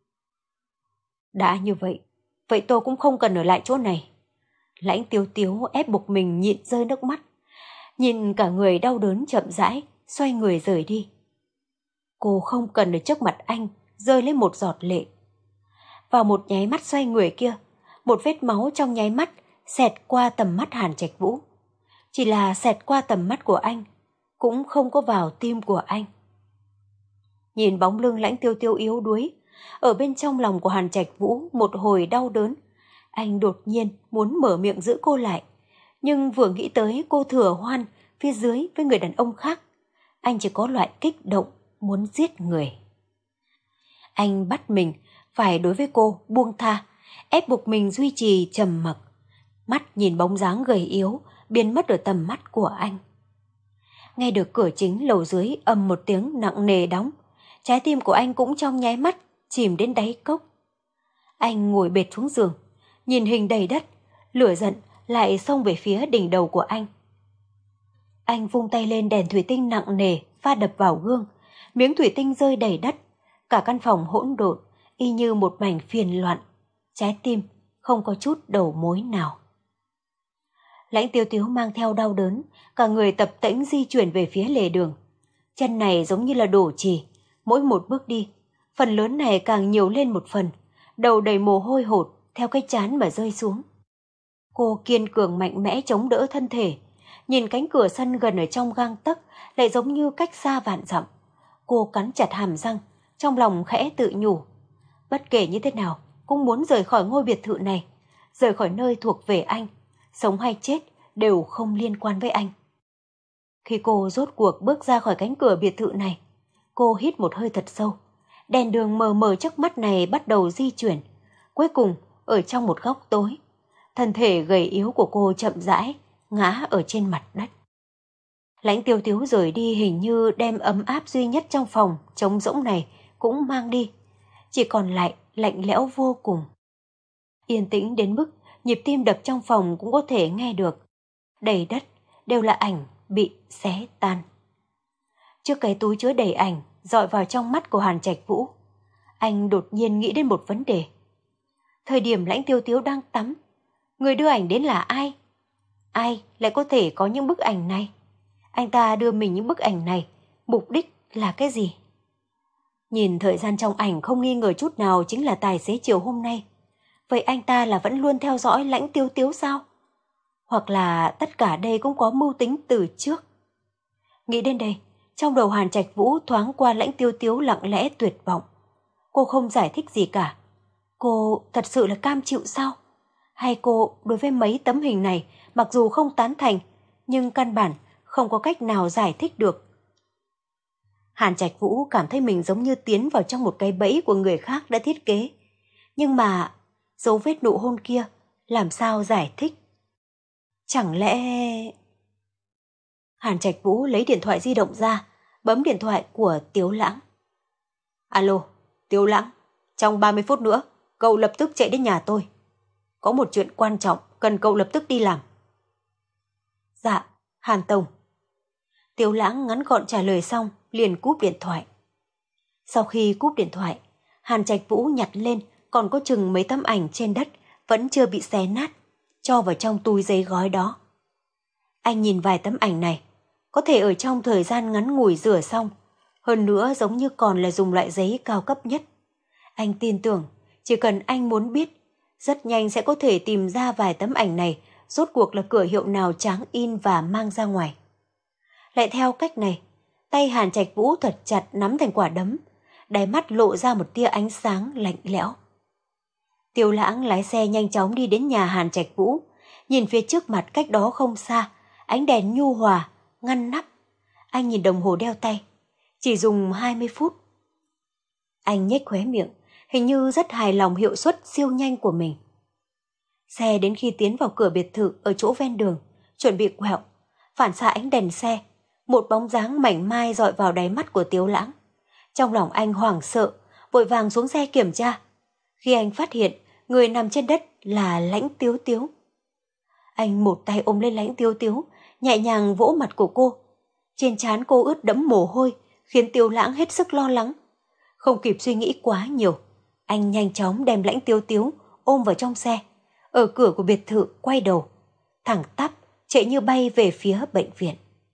Đã như vậy, vậy tôi cũng không cần ở lại chỗ này. Lãnh Tiêu Tiếu ép buộc mình nhịn rơi nước mắt, nhìn cả người đau đớn chậm rãi, xoay người rời đi. Cô không cần ở trước mặt anh rơi lên một giọt lệ. Vào một nháy mắt xoay người kia, một vết máu trong nháy mắt xẹt qua tầm mắt Hàn Trạch Vũ. Chỉ là xẹt qua tầm mắt của anh, cũng không có vào tim của anh. Nhìn bóng lưng Lãnh Tiêu Tiêu yếu đuối, ở bên trong lòng của Hàn Trạch Vũ một hồi đau đớn. Anh đột nhiên muốn mở miệng giữ cô lại, nhưng vừa nghĩ tới cô thừa hoan phía dưới với người đàn ông khác, anh chỉ có loại kích động muốn giết người. Anh bắt mình phải đối với cô buông tha, ép buộc mình duy trì trầm mặc, mắt nhìn bóng dáng gầy yếu biến mất ở tầm mắt của anh. Nghe được cửa chính lầu dưới ầm một tiếng nặng nề đóng, trái tim của anh cũng trong nháy mắt chìm đến đáy cốc. Anh ngồi bệt xuống giường, nhìn hình đầy đất, lửa giận lại xông về phía đỉnh đầu của anh. Anh vung tay lên đèn thủy tinh nặng nề pha đập vào gương, miếng thủy tinh rơi đầy đất, cả căn phòng hỗn độn, y như một mảnh phiền loạn, trái tim không có chút đầu mối nào. Lãnh Tiêu Tiếu mang theo đau đớn, cả người tập tễnh di chuyển về phía lề đường. Chân này giống như là đổ chì, mỗi một bước đi, phần lớn này càng nhiều lên một phần, đầu đầy mồ hôi hột theo cái trán mà rơi xuống. Cô kiên cường mạnh mẽ chống đỡ thân thể, nhìn cánh cửa sân gần ở trong gang tấc lại giống như cách xa vạn dặm. Cô cắn chặt hàm răng, trong lòng khẽ tự nhủ. Bất kể như thế nào, cũng muốn rời khỏi ngôi biệt thự này, rời khỏi nơi thuộc về anh. Sống hay chết đều không liên quan với anh. Khi cô rốt cuộc bước ra khỏi cánh cửa biệt thự này, cô hít một hơi thật sâu. Đèn đường mờ mờ trước mắt này bắt đầu di chuyển. Cuối cùng, ở trong một góc tối, thân thể gầy yếu của cô chậm rãi ngã ở trên mặt đất. Lãnh Tiêu Tiếu rời đi hình như đem ấm áp duy nhất trong phòng trống rỗng này cũng mang đi. Chỉ còn lại lạnh lẽo vô cùng. Yên tĩnh đến mức nhịp tim đập trong phòng cũng có thể nghe được. Đầy đất đều là ảnh bị xé tan. Trước cái túi chứa đầy ảnh dọi vào trong mắt của Hàn Trạch Vũ, anh đột nhiên nghĩ đến một vấn đề. Thời điểm Lãnh Tiêu Tiếu đang tắm, người đưa ảnh đến là ai? Ai lại có thể có những bức ảnh này? Anh ta đưa mình những bức ảnh này, mục đích là cái gì? Nhìn thời gian trong ảnh không nghi ngờ chút nào chính là tài xế chiều hôm nay. Vậy anh ta là vẫn luôn theo dõi Lãnh Tiêu Tiếu sao? Hoặc là tất cả đây cũng có mưu tính từ trước? Nghĩ đến đây, trong đầu Hàn Trạch Vũ thoáng qua Lãnh Tiêu Tiếu lặng lẽ tuyệt vọng. Cô không giải thích gì cả. Cô thật sự là cam chịu sao? Hay cô đối với mấy tấm hình này mặc dù không tán thành, nhưng căn bản không có cách nào giải thích được. Hàn Trạch Vũ cảm thấy mình giống như tiến vào trong một cái bẫy của người khác đã thiết kế. Nhưng mà dấu vết nụ hôn kia làm sao giải thích? Chẳng lẽ... Hàn Trạch Vũ lấy điện thoại di động ra, bấm điện thoại của Tiếu Lãng. Alo, Tiếu Lãng, trong ba mươi phút nữa, cậu lập tức chạy đến nhà tôi. Có một chuyện quan trọng cần cậu lập tức đi làm. Dạ, Hàn Tổng. Tiếu Lãng ngắn gọn trả lời xong, liền cúp điện thoại. Sau khi cúp điện thoại, Hàn Trạch Vũ nhặt lên còn có chừng mấy tấm ảnh trên đất vẫn chưa bị xé nát, cho vào trong túi giấy gói đó. Anh nhìn vài tấm ảnh này, có thể ở trong thời gian ngắn ngủi rửa xong, hơn nữa giống như còn là dùng loại giấy cao cấp nhất. Anh tin tưởng, chỉ cần anh muốn biết, rất nhanh sẽ có thể tìm ra vài tấm ảnh này rốt cuộc là cửa hiệu nào tráng in và mang ra ngoài. Lại theo cách này, tay Hàn Trạch Vũ thật chặt nắm thành quả đấm, đáy mắt lộ ra một tia ánh sáng lạnh lẽo. Tiêu Lãng lái xe nhanh chóng đi đến nhà Hàn Trạch Vũ, nhìn phía trước mặt cách đó không xa, ánh đèn nhu hòa, ngăn nắp. Anh nhìn đồng hồ đeo tay, chỉ dùng hai mươi phút. Anh nhếch khóe miệng, hình như rất hài lòng hiệu suất siêu nhanh của mình. Xe đến khi tiến vào cửa biệt thự ở chỗ ven đường, chuẩn bị quẹo, phản xạ ánh đèn xe, một bóng dáng mảnh mai dọi vào đáy mắt của Tiếu Lãng. Trong lòng anh hoảng sợ, vội vàng xuống xe kiểm tra. Khi anh phát hiện người nằm trên đất là Lãnh Tiếu Tiếu. Anh một tay ôm lên Lãnh Tiếu Tiếu, nhẹ nhàng vỗ mặt của cô. Trên trán cô ướt đẫm mồ hôi, khiến Tiếu Lãng hết sức lo lắng. Không kịp suy nghĩ quá nhiều, anh nhanh chóng đem Lãnh Tiếu Tiếu ôm vào trong xe. Ở cửa của biệt thự quay đầu, thẳng tắp chạy như bay về phía bệnh viện.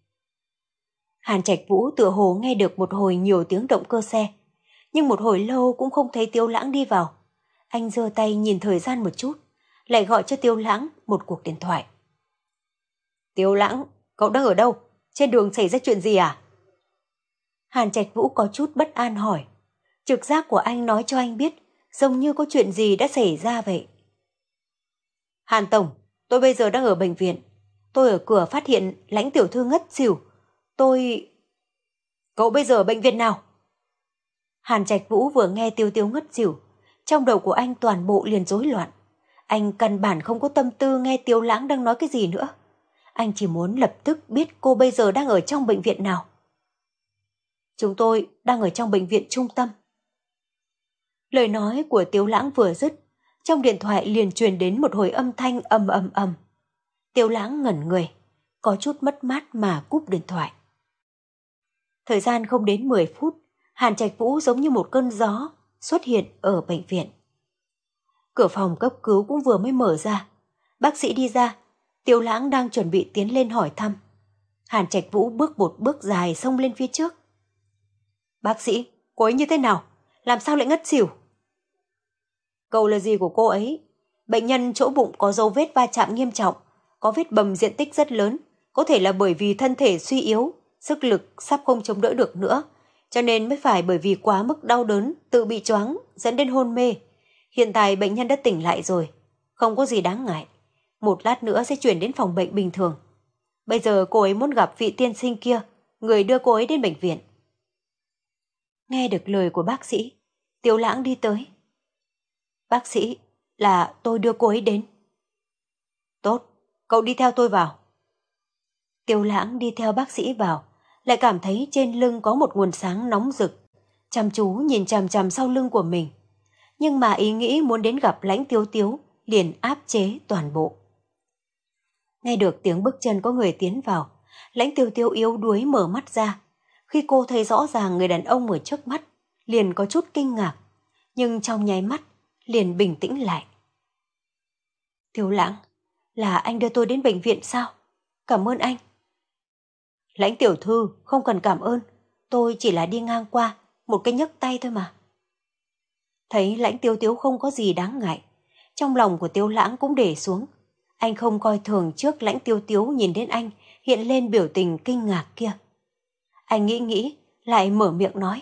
Hàn Trạch Vũ tựa hồ nghe được một hồi nhiều tiếng động cơ xe, nhưng một hồi lâu cũng không thấy Tiếu Lãng đi vào. Anh giơ tay nhìn thời gian một chút, lại gọi cho Tiếu Lãng một cuộc điện thoại. Tiếu Lãng, cậu đang ở đâu? Trên đường xảy ra chuyện gì à? Hàn Trạch Vũ có chút bất an hỏi. Trực giác của anh nói cho anh biết, giống như có chuyện gì đã xảy ra vậy. Hàn Tổng, tôi bây giờ đang ở bệnh viện. Tôi ở cửa phát hiện Lãnh tiểu thư ngất xỉu. Tôi... Cậu bây giờ ở bệnh viện nào? Hàn Trạch Vũ vừa nghe Tiếu Tiếu ngất xỉu, trong đầu của anh toàn bộ liền rối loạn. Anh căn bản không có tâm tư nghe Tiếu Lãng đang nói cái gì nữa. Anh chỉ muốn lập tức biết cô bây giờ đang ở trong bệnh viện nào. Chúng tôi đang ở trong bệnh viện trung tâm. Lời nói của Tiếu Lãng vừa dứt, trong điện thoại liền truyền đến một hồi âm thanh ầm ầm ầm. Tiếu Lãng ngẩn người, có chút mất mát mà cúp điện thoại. Thời gian không đến mười phút, Hàn Trạch Vũ giống như một cơn gió xuất hiện ở bệnh viện. Cửa phòng cấp cứu cũng vừa mới mở ra. Bác sĩ đi ra, Tiếu Lãng đang chuẩn bị tiến lên hỏi thăm. Hàn Trạch Vũ bước một bước dài xông lên phía trước. Bác sĩ, cô ấy như thế nào? Làm sao lại ngất xỉu? Cậu là gì của cô ấy? Bệnh nhân chỗ bụng có dấu vết va chạm nghiêm trọng, có vết bầm diện tích rất lớn, có thể là bởi vì thân thể suy yếu, sức lực sắp không chống đỡ được nữa, cho nên mới phải bởi vì quá mức đau đớn, tự bị choáng, dẫn đến hôn mê. Hiện tại bệnh nhân đã tỉnh lại rồi, không có gì đáng ngại. Một lát nữa sẽ chuyển đến phòng bệnh bình thường. Bây giờ cô ấy muốn gặp vị tiên sinh kia, người đưa cô ấy đến bệnh viện. Nghe được lời của bác sĩ, Tiếu Lãng đi tới. Bác sĩ, là tôi đưa cô ấy đến. Tốt, cậu đi theo tôi vào. Tiếu Lãng đi theo bác sĩ vào, lại cảm thấy trên lưng có một nguồn sáng nóng rực, chăm chú nhìn chằm chằm sau lưng của mình. Nhưng mà ý nghĩ muốn đến gặp Lãnh Tiếu Tiếu liền áp chế toàn bộ. Nghe được tiếng bước chân có người tiến vào, Lãnh Tiếu Tiếu yếu đuối mở mắt ra. Khi cô thấy rõ ràng người đàn ông ở trước mắt, liền có chút kinh ngạc, nhưng trong nháy mắt liền bình tĩnh lại. Tiếu Lãng, là anh đưa tôi đến bệnh viện sao? Cảm ơn anh. Lãnh tiểu thư, không cần cảm ơn, tôi chỉ là đi ngang qua, một cái nhấc tay thôi mà. Thấy Lãnh Tiếu Tiếu không có gì đáng ngại, trong lòng của Tiếu Lãng cũng để xuống. Anh không coi thường trước Lãnh Tiếu Tiếu nhìn đến anh hiện lên biểu tình kinh ngạc kia. Anh nghĩ nghĩ, lại mở miệng nói.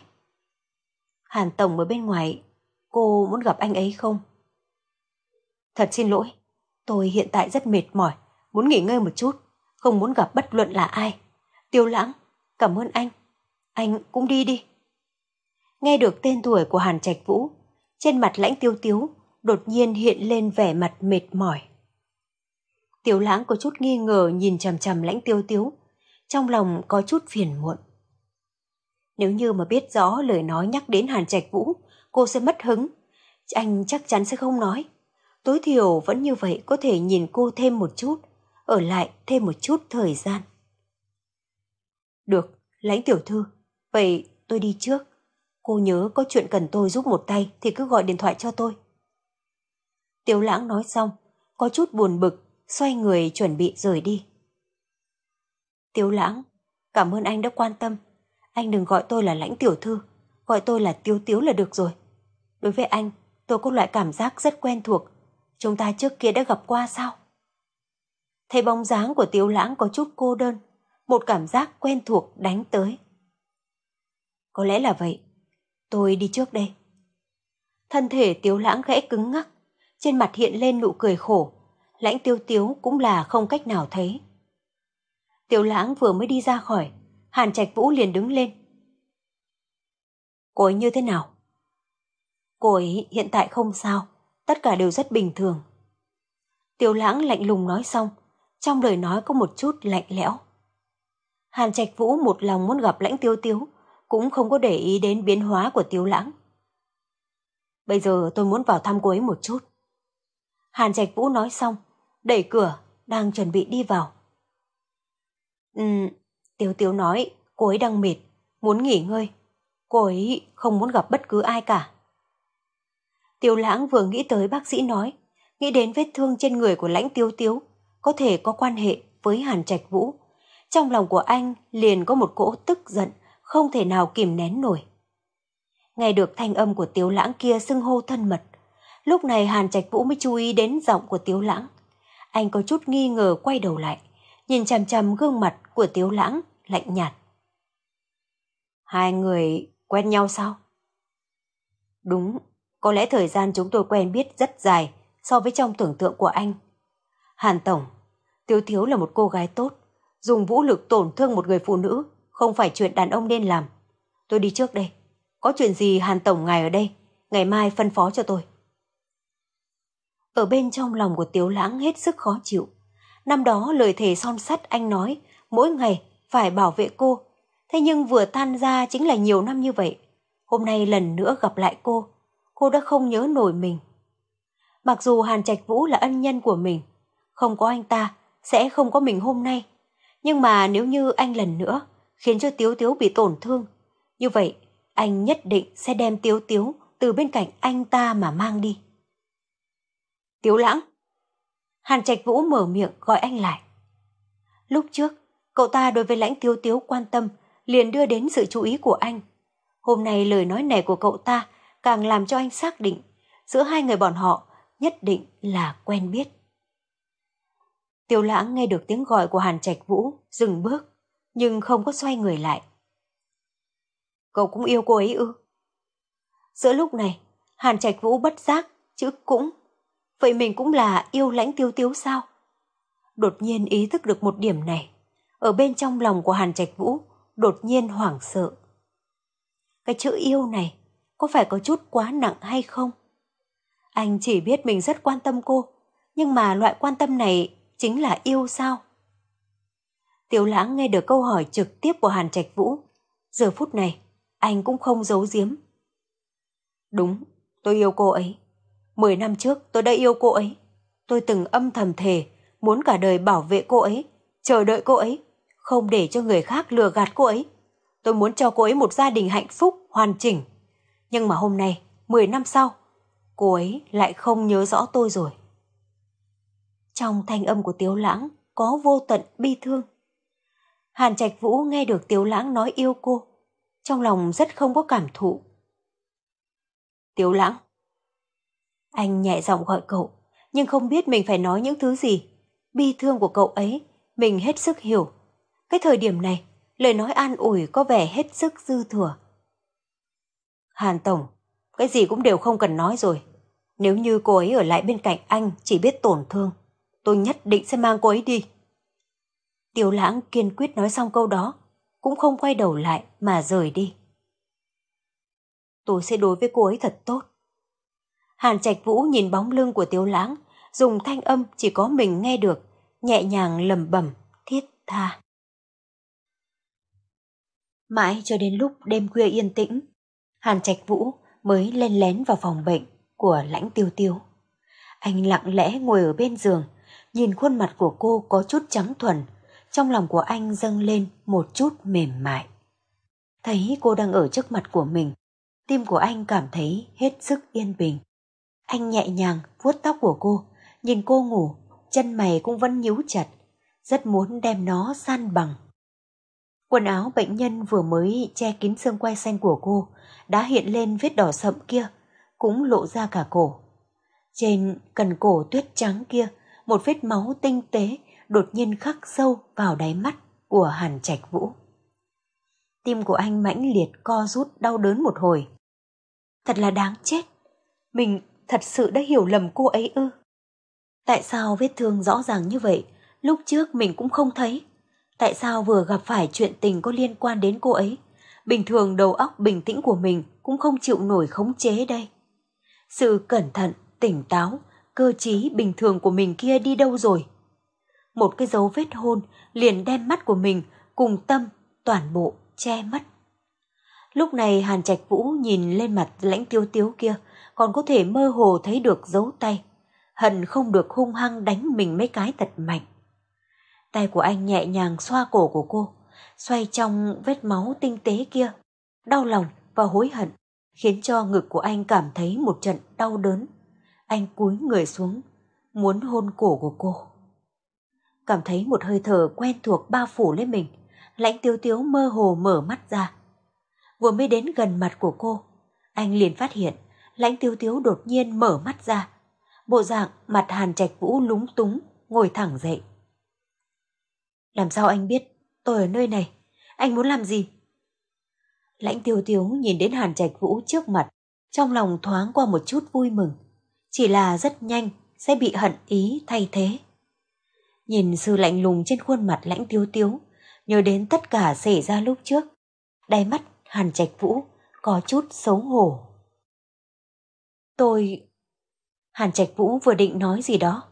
Hàn Tổng ở bên ngoài, cô muốn gặp anh ấy không? Thật xin lỗi, tôi hiện tại rất mệt mỏi, muốn nghỉ ngơi một chút, không muốn gặp bất luận là ai. Tiếu Lãng, cảm ơn anh, anh cũng đi đi. Nghe được tên tuổi của Hàn Trạch Vũ, trên mặt Lãnh Tiếu Tiếu đột nhiên hiện lên vẻ mặt mệt mỏi. Tiếu Lãng có chút nghi ngờ nhìn chằm chằm Lãnh Tiếu Tiếu, trong lòng có chút phiền muộn. Nếu như mà biết rõ lời nói nhắc đến Hàn Trạch Vũ, cô sẽ mất hứng. Anh chắc chắn sẽ không nói. Tối thiểu vẫn như vậy có thể nhìn cô thêm một chút, ở lại thêm một chút thời gian. Được, Lãnh tiểu thư, vậy tôi đi trước. Cô nhớ có chuyện cần tôi giúp một tay thì cứ gọi điện thoại cho tôi. Tiếu Lãng nói xong, có chút buồn bực, xoay người chuẩn bị rời đi. Tiếu Lãng, cảm ơn anh đã quan tâm. Anh đừng gọi tôi là Lãnh tiểu thư, gọi tôi là Tiếu Tiếu là được rồi. Đối với anh, tôi có loại cảm giác rất quen thuộc. Chúng ta trước kia đã gặp qua sao? Thấy bóng dáng của Tiếu Lãng có chút cô đơn, một cảm giác quen thuộc đánh tới. Có lẽ là vậy, tôi đi trước đây. Thân thể Tiếu Lãng khẽ cứng ngắc, trên mặt hiện lên nụ cười khổ. Lãnh Tiếu Tiếu cũng là không cách nào thấy. Tiếu Lãng vừa mới đi ra khỏi, Hàn Trạch Vũ liền đứng lên. Cô ấy như thế nào? Cô ấy hiện tại không sao, tất cả đều rất bình thường. Tiếu Lãng lạnh lùng nói xong, trong lời nói có một chút lạnh lẽo. Hàn Trạch Vũ một lòng muốn gặp Lãnh Tiếu Tiếu, cũng không có để ý đến biến hóa của Tiếu Lãng. Bây giờ tôi muốn vào thăm cô ấy một chút. Hàn Trạch Vũ nói xong, đẩy cửa, đang chuẩn bị đi vào. Ừ, Tiếu Tiếu nói cô ấy đang mệt, muốn nghỉ ngơi. Cô ấy không muốn gặp bất cứ ai cả. Tiếu Lãng vừa nghĩ tới bác sĩ nói, nghĩ đến vết thương trên người của Lãnh Tiếu Tiếu, có thể có quan hệ với Hàn Trạch Vũ. Trong lòng của anh liền có một cỗ tức giận, không thể nào kìm nén nổi. Nghe được thanh âm của Tiếu Lãng kia xưng hô thân mật, lúc này Hàn Trạch Vũ mới chú ý đến giọng của Tiếu Lãng. Anh có chút nghi ngờ quay đầu lại, nhìn chằm chằm gương mặt của Tiếu Lãng, lạnh nhạt. Hai người quen nhau sao? Đúng, có lẽ thời gian chúng tôi quen biết rất dài so với trong tưởng tượng của anh. Hàn Tổng, Tiếu Tiếu là một cô gái tốt, dùng vũ lực tổn thương một người phụ nữ không phải chuyện đàn ông nên làm. Tôi đi trước đây. Có chuyện gì Hàn Tổng ngài ở đây, ngày mai phân phó cho tôi. Ở bên trong lòng của Tiếu Lãng hết sức khó chịu. Năm đó lời thề son sắt anh nói mỗi ngày phải bảo vệ cô. Thế nhưng vừa tan ra chính là nhiều năm như vậy. Hôm nay lần nữa gặp lại cô, cô đã không nhớ nổi mình. Mặc dù Hàn Trạch Vũ là ân nhân của mình, không có anh ta sẽ không có mình hôm nay. Nhưng mà nếu như anh lần nữa khiến cho Tiếu Tiếu bị tổn thương, như vậy anh nhất định sẽ đem Tiếu Tiếu từ bên cạnh anh ta mà mang đi. Tiếu Lãng. Hàn Trạch Vũ mở miệng gọi anh lại. Lúc trước, cậu ta đối với Lãnh Tiếu Tiếu quan tâm liền đưa đến sự chú ý của anh. Hôm nay lời nói này của cậu ta càng làm cho anh xác định giữa hai người bọn họ nhất định là quen biết. Tiếu Lãng nghe được tiếng gọi của Hàn Trạch Vũ, dừng bước, nhưng không có xoay người lại. Cậu cũng yêu cô ấy ư? Giữa lúc này, Hàn Trạch Vũ bất giác, chữ cũng. Vậy mình cũng là yêu Lãnh Tiếu Tiếu sao? Đột nhiên ý thức được một điểm này, Ở bên trong lòng của Hàn Trạch Vũ đột nhiên hoảng sợ. Cái chữ yêu này có phải có chút quá nặng hay không? Anh chỉ biết mình rất quan tâm cô, nhưng mà loại quan tâm này chính là yêu sao? Tiểu Lãng nghe được câu hỏi trực tiếp của Hàn Trạch Vũ. Giờ phút này, anh cũng không giấu giếm. Đúng, tôi yêu cô ấy. Mười năm trước tôi đã yêu cô ấy. Tôi từng âm thầm thề, muốn cả đời bảo vệ cô ấy, chờ đợi cô ấy, không để cho người khác lừa gạt cô ấy. Tôi muốn cho cô ấy một gia đình hạnh phúc, hoàn chỉnh. Nhưng mà hôm nay, mười năm sau, cô ấy lại không nhớ rõ tôi rồi. Trong thanh âm của Tiếu Lãng có vô tận bi thương. Hàn Trạch Vũ nghe được Tiếu Lãng nói yêu cô, trong lòng rất không có cảm thụ. Tiếu Lãng. Anh nhẹ giọng gọi cậu, nhưng không biết mình phải nói những thứ gì. Bi thương của cậu ấy, mình hết sức hiểu. Cái thời điểm này, lời nói an ủi có vẻ hết sức dư thừa. Hàn Tổng, cái gì cũng đều không cần nói rồi. Nếu như cô ấy ở lại bên cạnh anh chỉ biết tổn thương, tôi nhất định sẽ mang cô ấy đi. Tiếu Lãng kiên quyết nói xong câu đó, cũng không quay đầu lại mà rời đi. Tôi sẽ đối với cô ấy thật tốt. Hàn Trạch Vũ nhìn bóng lưng của Tiếu Lãng, dùng thanh âm chỉ có mình nghe được, nhẹ nhàng lẩm bẩm, thiết tha. Mãi cho đến lúc đêm khuya yên tĩnh, Hàn Trạch Vũ mới len lén vào phòng bệnh của Lãnh Tiêu Tiêu. Anh lặng lẽ ngồi ở bên giường, nhìn khuôn mặt của cô có chút trắng thuần, trong lòng của anh dâng lên một chút mềm mại. Thấy cô đang ở trước mặt của mình, tim của anh cảm thấy hết sức yên bình. Anh nhẹ nhàng vuốt tóc của cô, nhìn cô ngủ, chân mày cũng vẫn nhíu chặt, rất muốn đem nó san bằng. Quần áo bệnh nhân vừa mới che kín xương quai xanh của cô, đã hiện lên vết đỏ sậm kia, cũng lộ ra cả cổ. Trên cần cổ tuyết trắng kia, một vết máu tinh tế đột nhiên khắc sâu vào đáy mắt của Hàn Trạch Vũ. Tim của anh mãnh liệt co rút đau đớn một hồi. Thật là đáng chết. Mình thật sự đã hiểu lầm cô ấy ư? Tại sao vết thương rõ ràng như vậy, lúc trước mình cũng không thấy? Tại sao vừa gặp phải chuyện tình có liên quan đến cô ấy, bình thường đầu óc bình tĩnh của mình cũng không chịu nổi khống chế đây? Sự cẩn thận, tỉnh táo, cơ trí bình thường của mình kia đi đâu rồi? Một cái dấu vết hôn liền đem mắt của mình cùng tâm toàn bộ che mất. Lúc này Hàn Trạch Vũ nhìn lên mặt Lãnh Tiêu Tiếu kia, còn có thể mơ hồ thấy được dấu tay, hận không được hung hăng đánh mình mấy cái thật mạnh. Tay của anh nhẹ nhàng xoa cổ của cô, xoay trong vết máu tinh tế kia. Đau lòng và hối hận khiến cho ngực của anh cảm thấy một trận đau đớn. Anh cúi người xuống, muốn hôn cổ của cô. Cảm thấy một hơi thở quen thuộc bao phủ lên mình, Lãnh Tiêu Tiếu mơ hồ mở mắt ra. Vừa mới đến gần mặt của cô, anh liền phát hiện Lãnh Tiêu Tiếu đột nhiên mở mắt ra. Bộ dạng mặt Hàn Trạch Vũ lúng túng, ngồi thẳng dậy. Làm sao anh biết tôi ở nơi này? Anh muốn làm gì? Lãnh Tiêu Tiếu nhìn đến Hàn Trạch Vũ trước mặt, trong lòng thoáng qua một chút vui mừng. Chỉ là rất nhanh sẽ bị hận ý thay thế. Nhìn sự lạnh lùng trên khuôn mặt Lãnh Tiêu Tiếu, nhớ đến tất cả xảy ra lúc trước, đáy mắt Hàn Trạch Vũ có chút xấu hổ. Tôi... Hàn Trạch Vũ vừa định nói gì đó.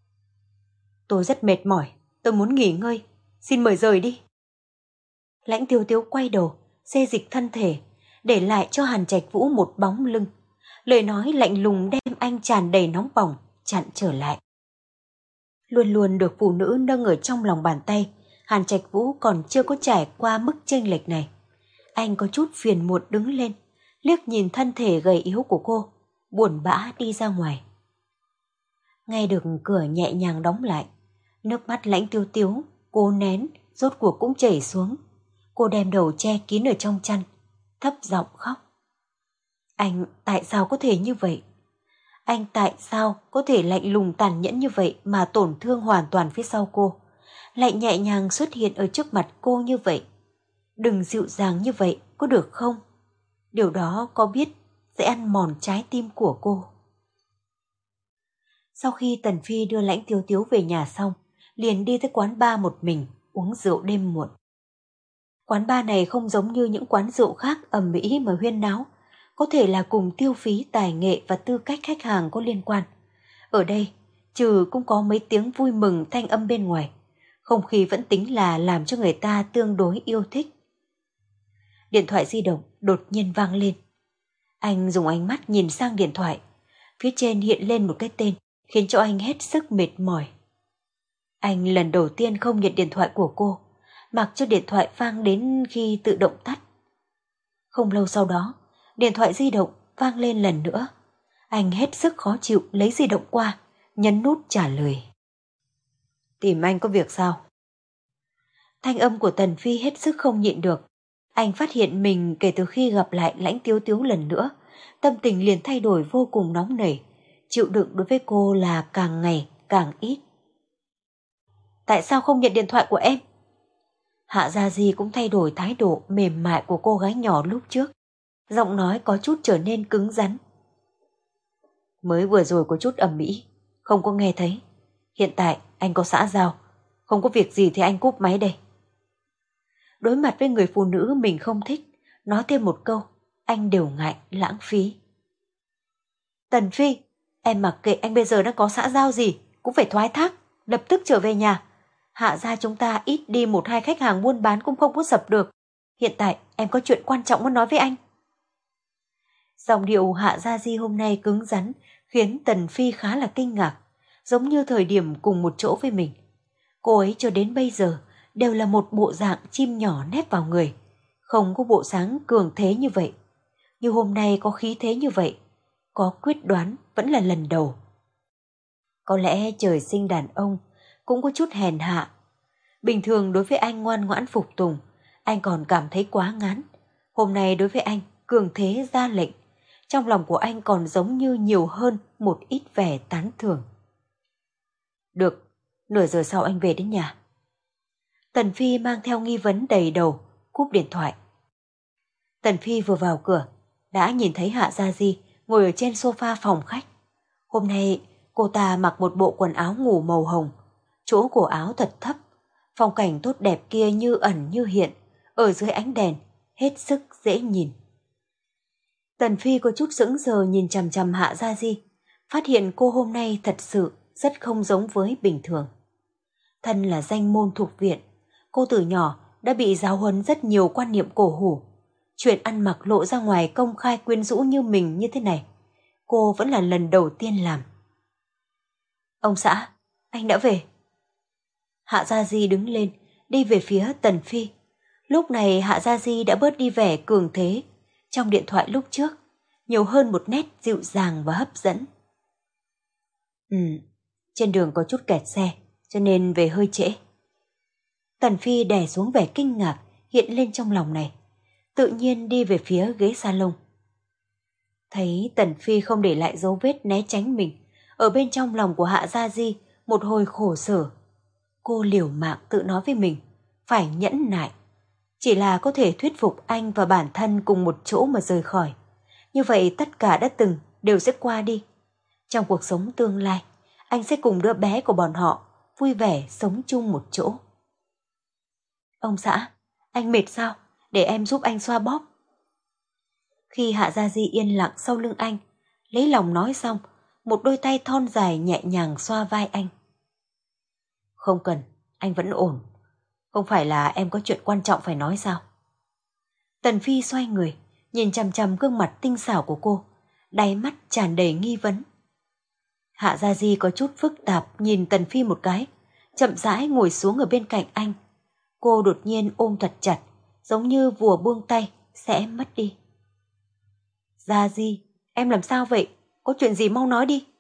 Tôi rất mệt mỏi, tôi muốn nghỉ ngơi, xin mời rời đi. Lãnh Tiêu Tiếu quay đầu, xê dịch thân thể, để lại cho Hàn Trạch Vũ một bóng lưng. Lời nói lạnh lùng đem anh tràn đầy nóng bỏng, chặn trở lại. Luôn luôn được phụ nữ nâng ở trong lòng bàn tay, Hàn Trạch Vũ còn chưa có trải qua mức chênh lệch này. Anh có chút phiền muộn đứng lên, liếc nhìn thân thể gầy yếu của cô, buồn bã đi ra ngoài. Nghe được cửa nhẹ nhàng đóng lại, nước mắt Lãnh Tiêu Tiếu, cô nén, rốt cuộc cũng chảy xuống. Cô đem đầu che kín ở trong chăn, thấp giọng khóc. Anh tại sao có thể như vậy? Anh tại sao có thể lạnh lùng tàn nhẫn như vậy mà tổn thương hoàn toàn phía sau cô, lại nhẹ nhàng xuất hiện ở trước mặt cô như vậy? Đừng dịu dàng như vậy, có được không? Điều đó có biết sẽ ăn mòn trái tim của cô. Sau khi Tần Phi đưa Lãnh Tiêu Tiếu về nhà xong, liền đi tới quán bar một mình, uống rượu đêm muộn. Quán bar này không giống như những quán rượu khác ầm ĩ mà huyên náo, có thể là cùng tiêu phí tài nghệ và tư cách khách hàng có liên quan. Ở đây, trừ cũng có mấy tiếng vui mừng thanh âm bên ngoài, không khí vẫn tính là làm cho người ta tương đối yêu thích. Điện thoại di động đột nhiên vang lên. Anh dùng ánh mắt nhìn sang điện thoại. Phía trên hiện lên một cái tên, khiến cho anh hết sức mệt mỏi. Anh lần đầu tiên không nhận điện thoại của cô, mặc cho điện thoại vang đến khi tự động tắt. Không lâu sau đó, điện thoại di động vang lên lần nữa. Anh hết sức khó chịu lấy di động qua, nhấn nút trả lời. Tìm anh có việc sao? Thanh âm của Tần Phi hết sức không nhịn được. Anh phát hiện mình kể từ khi gặp lại Lãnh Tiếu Tiếu lần nữa, tâm tình liền thay đổi vô cùng nóng nảy, chịu đựng đối với cô là càng ngày càng ít. Tại sao không nhận điện thoại của em? Hạ Gia Di cũng thay đổi thái độ mềm mại của cô gái nhỏ lúc trước, giọng nói có chút trở nên cứng rắn. Mới vừa rồi có chút ầm ĩ, không có nghe thấy. Hiện tại anh có xã giao, không có việc gì thì anh cúp máy đây. Đối mặt với người phụ nữ mình không thích, nói thêm một câu, anh đều ngại lãng phí. Tần Phi, em mặc kệ anh bây giờ đã có xã giao gì, cũng phải thoái thác, lập tức trở về nhà. Hạ gia chúng ta ít đi một hai khách hàng buôn bán cũng không có sập được. Hiện tại em có chuyện quan trọng muốn nói với anh. Giọng điệu Hạ Gia Di hôm nay cứng rắn, khiến Tần Phi khá là kinh ngạc, giống như thời điểm cùng một chỗ với mình. Cô ấy cho đến bây giờ đều là một bộ dạng chim nhỏ nép vào người, không có bộ dáng cường thế như vậy. Nhưng hôm nay có khí thế như vậy, có quyết đoán vẫn là lần đầu. Có lẽ trời sinh đàn ông cũng có chút hèn hạ. Bình thường đối với anh ngoan ngoãn phục tùng, anh còn cảm thấy quá ngán. Hôm nay đối với anh cường thế ra lệnh, trong lòng của anh còn giống như nhiều hơn một ít vẻ tán thưởng. Được, nửa giờ sau anh về đến nhà. Tần Phi mang theo nghi vấn đầy đầu, cúp điện thoại. Tần Phi vừa vào cửa, đã nhìn thấy Hạ Gia Di ngồi ở trên sofa phòng khách. Hôm nay cô ta mặc một bộ quần áo ngủ màu hồng, chỗ cổ áo thật thấp, phong cảnh tốt đẹp kia như ẩn như hiện, ở dưới ánh đèn, hết sức dễ nhìn. Tần Phi có chút sững sờ nhìn chằm chằm Hạ Gia Di, phát hiện cô hôm nay thật sự rất không giống với bình thường. Thân là danh môn thuộc viện, cô từ nhỏ đã bị giáo huấn rất nhiều quan niệm cổ hủ. Chuyện ăn mặc lộ ra ngoài công khai quyến rũ như mình như thế này, cô vẫn là lần đầu tiên làm. Ông xã, anh đã về. Hạ Gia Di đứng lên, đi về phía Tần Phi. Lúc này Hạ Gia Di đã bớt đi vẻ cường thế, trong điện thoại lúc trước, nhiều hơn một nét dịu dàng và hấp dẫn. Ừ, trên đường có chút kẹt xe, cho nên về hơi trễ. Tần Phi đè xuống vẻ kinh ngạc hiện lên trong lòng này, tự nhiên đi về phía ghế salon. Thấy Tần Phi không để lại dấu vết né tránh mình, ở bên trong lòng của Hạ Gia Di một hồi khổ sở. Cô liều mạng tự nói với mình, phải nhẫn nại. Chỉ là có thể thuyết phục anh và bản thân cùng một chỗ mà rời khỏi. Như vậy tất cả đã từng đều sẽ qua đi. Trong cuộc sống tương lai, anh sẽ cùng đứa bé của bọn họ vui vẻ sống chung một chỗ. Ông xã, anh mệt sao? Để em giúp anh xoa bóp. Khi Hạ Gia Di yên lặng sau lưng anh, lấy lòng nói xong, một đôi tay thon dài nhẹ nhàng xoa vai anh. Không cần, anh vẫn ổn. Không phải là em có chuyện quan trọng phải nói sao? Tần Phi xoay người, nhìn chằm chằm gương mặt tinh xảo của cô, đáy mắt tràn đầy nghi vấn. Hạ Gia Di có chút phức tạp nhìn Tần Phi một cái, chậm rãi ngồi xuống ở bên cạnh anh. Cô đột nhiên ôm thật chặt, giống như vừa buông tay sẽ mất đi. Gia Di, em làm sao vậy? Có chuyện gì mau nói đi.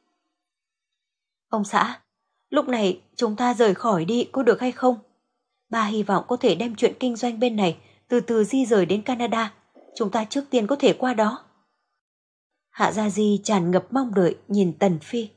Ông xã, lúc này chúng ta rời khỏi đi có được hay không? Ba hy vọng có thể đem chuyện kinh doanh bên này từ từ di rời đến Canada. Chúng ta trước tiên có thể qua đó. Hạ Gia Di tràn ngập mong đợi nhìn Tần Phi.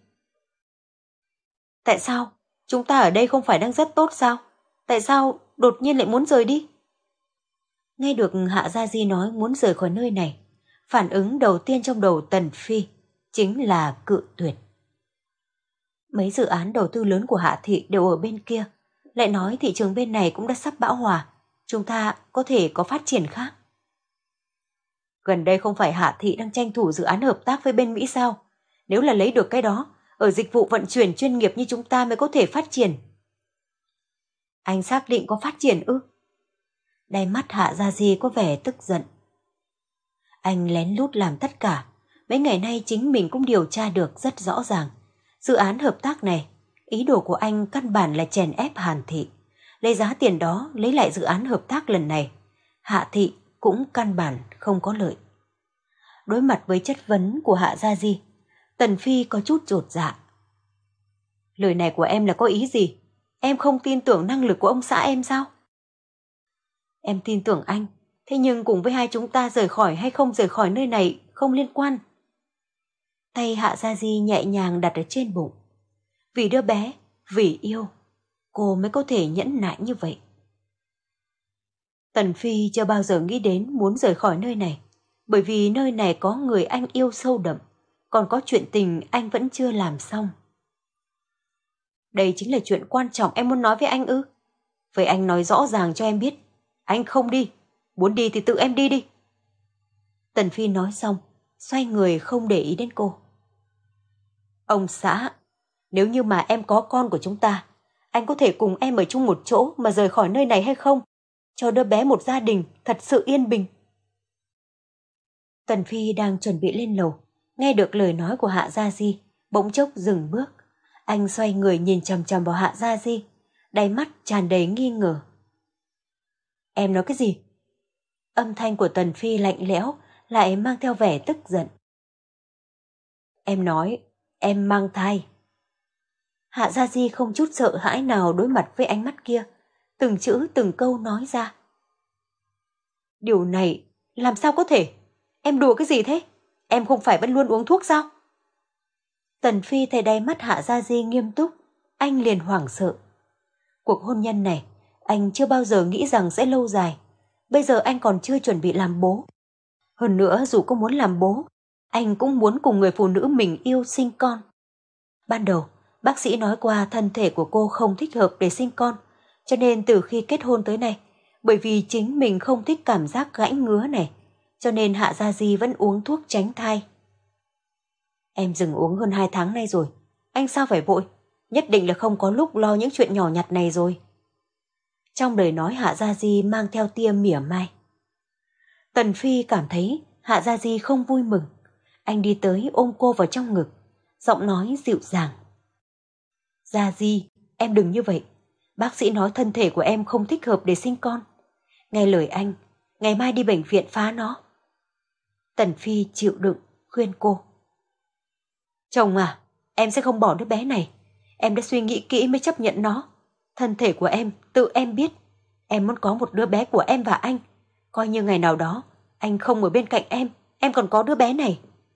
Tại sao? Chúng ta ở đây không phải đang rất tốt sao? Tại sao đột nhiên lại muốn rời đi? Nghe được Hạ Gia Di nói muốn rời khỏi nơi này, phản ứng đầu tiên trong đầu Tần Phi chính là cự tuyệt. Mấy dự án đầu tư lớn của Hạ Thị đều ở bên kia, lại nói thị trường bên này cũng đã sắp bão hòa, chúng ta có thể có phát triển khác. Gần đây không phải Hạ Thị đang tranh thủ dự án hợp tác với bên Mỹ sao? Nếu là lấy được cái đó, ở dịch vụ vận chuyển chuyên nghiệp như chúng ta mới có thể phát triển. Anh xác định có phát triển ư? Đáy mắt Hạ Gia Di có vẻ tức giận. Anh lén lút làm tất cả. Mấy ngày nay chính mình cũng điều tra được rất rõ ràng. Dự án hợp tác này, ý đồ của anh căn bản là chèn ép Hàn Thị. Lấy giá tiền đó lấy lại dự án hợp tác lần này, Hạ Thị cũng căn bản không có lợi. Đối mặt với chất vấn của Hạ Gia Di, Tần Phi có chút chột dạ. Lời này của em là có ý gì? Em không tin tưởng năng lực của ông xã em sao? Em tin tưởng anh, thế nhưng cùng với hai chúng ta rời khỏi hay không rời khỏi nơi này không liên quan. Tay Hạ Gia Di nhẹ nhàng đặt ở trên bụng. Vì đứa bé, vì yêu, cô mới có thể nhẫn nại như vậy. Tần Phi chưa bao giờ nghĩ đến muốn rời khỏi nơi này, bởi vì nơi này có người anh yêu sâu đậm, còn có chuyện tình anh vẫn chưa làm xong. Đây chính là chuyện quan trọng em muốn nói với anh ư? Vậy anh nói rõ ràng cho em biết, anh không đi, muốn đi thì tự em đi đi. Tần Phi nói xong, xoay người không để ý đến cô. Ông xã, nếu như mà em có con của chúng ta, anh có thể cùng em ở chung một chỗ mà rời khỏi nơi này hay không? Cho đứa bé một gia đình thật sự yên bình. Tần Phi đang chuẩn bị lên lầu, nghe được lời nói của Hạ Gia Di, bỗng chốc dừng bước. Anh xoay người nhìn chằm chằm vào Hạ Gia Di, đáy mắt tràn đầy nghi ngờ. Em nói cái gì? Âm thanh của Tần Phi lạnh lẽo, lại mang theo vẻ tức giận. Em nói, em mang thai. Hạ Gia Di không chút sợ hãi nào đối mặt với ánh mắt kia, từng chữ từng câu nói ra. Điều này, làm sao có thể? Em đùa cái gì thế? Em không phải vẫn luôn uống thuốc sao? Tần Phi thấy đáy mắt Hạ Gia Di nghiêm túc, anh liền hoảng sợ. Cuộc hôn nhân này, anh chưa bao giờ nghĩ rằng sẽ lâu dài. Bây giờ anh còn chưa chuẩn bị làm bố. Hơn nữa dù có muốn làm bố, anh cũng muốn cùng người phụ nữ mình yêu sinh con. Ban đầu, bác sĩ nói qua thân thể của cô không thích hợp để sinh con, cho nên từ khi kết hôn tới nay, bởi vì chính mình không thích cảm giác gãy ngứa này, cho nên Hạ Gia Di vẫn uống thuốc tránh thai. Em dừng uống hơn hai tháng nay rồi, anh sao phải vội? Nhất định là không có lúc lo những chuyện nhỏ nhặt này rồi. Trong lời nói Hạ Gia Di mang theo tia mỉa mai. Tần Phi cảm thấy Hạ Gia Di không vui mừng. Anh đi tới ôm cô vào trong ngực, giọng nói dịu dàng. Gia Di, em đừng như vậy. Bác sĩ nói thân thể của em không thích hợp để sinh con. Nghe lời anh, ngày mai đi bệnh viện phá nó. Tần Phi chịu đựng, khuyên cô. Chồng à, em sẽ không bỏ đứa bé này. Em đã suy nghĩ kỹ mới chấp nhận nó. Thân thể của em, tự em biết. Em muốn có một đứa bé của em và anh. Coi như ngày nào đó, anh không ở bên cạnh em, em còn có đứa bé này.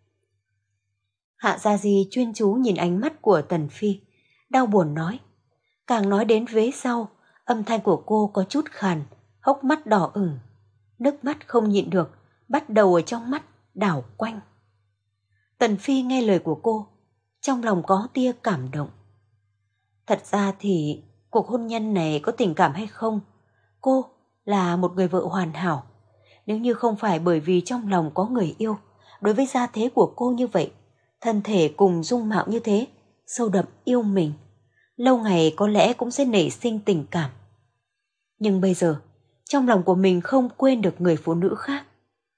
Hạ Gia Di chuyên chú nhìn ánh mắt của Tần Phi, đau buồn nói. Càng nói đến vế sau, âm thanh của cô có chút khàn, hốc mắt đỏ ửng. Nước mắt không nhịn được, bắt đầu ở trong mắt, đảo quanh. Tần Phi nghe lời của cô, trong lòng có tia cảm động. Thật ra thì cuộc hôn nhân này có tình cảm hay không, cô là một người vợ hoàn hảo. Nếu như không phải bởi vì trong lòng có người yêu, đối với gia thế của cô như vậy, thân thể cùng dung mạo như thế, sâu đậm yêu mình, lâu ngày có lẽ cũng sẽ nảy sinh tình cảm. Nhưng bây giờ, trong lòng của mình không quên được người phụ nữ khác.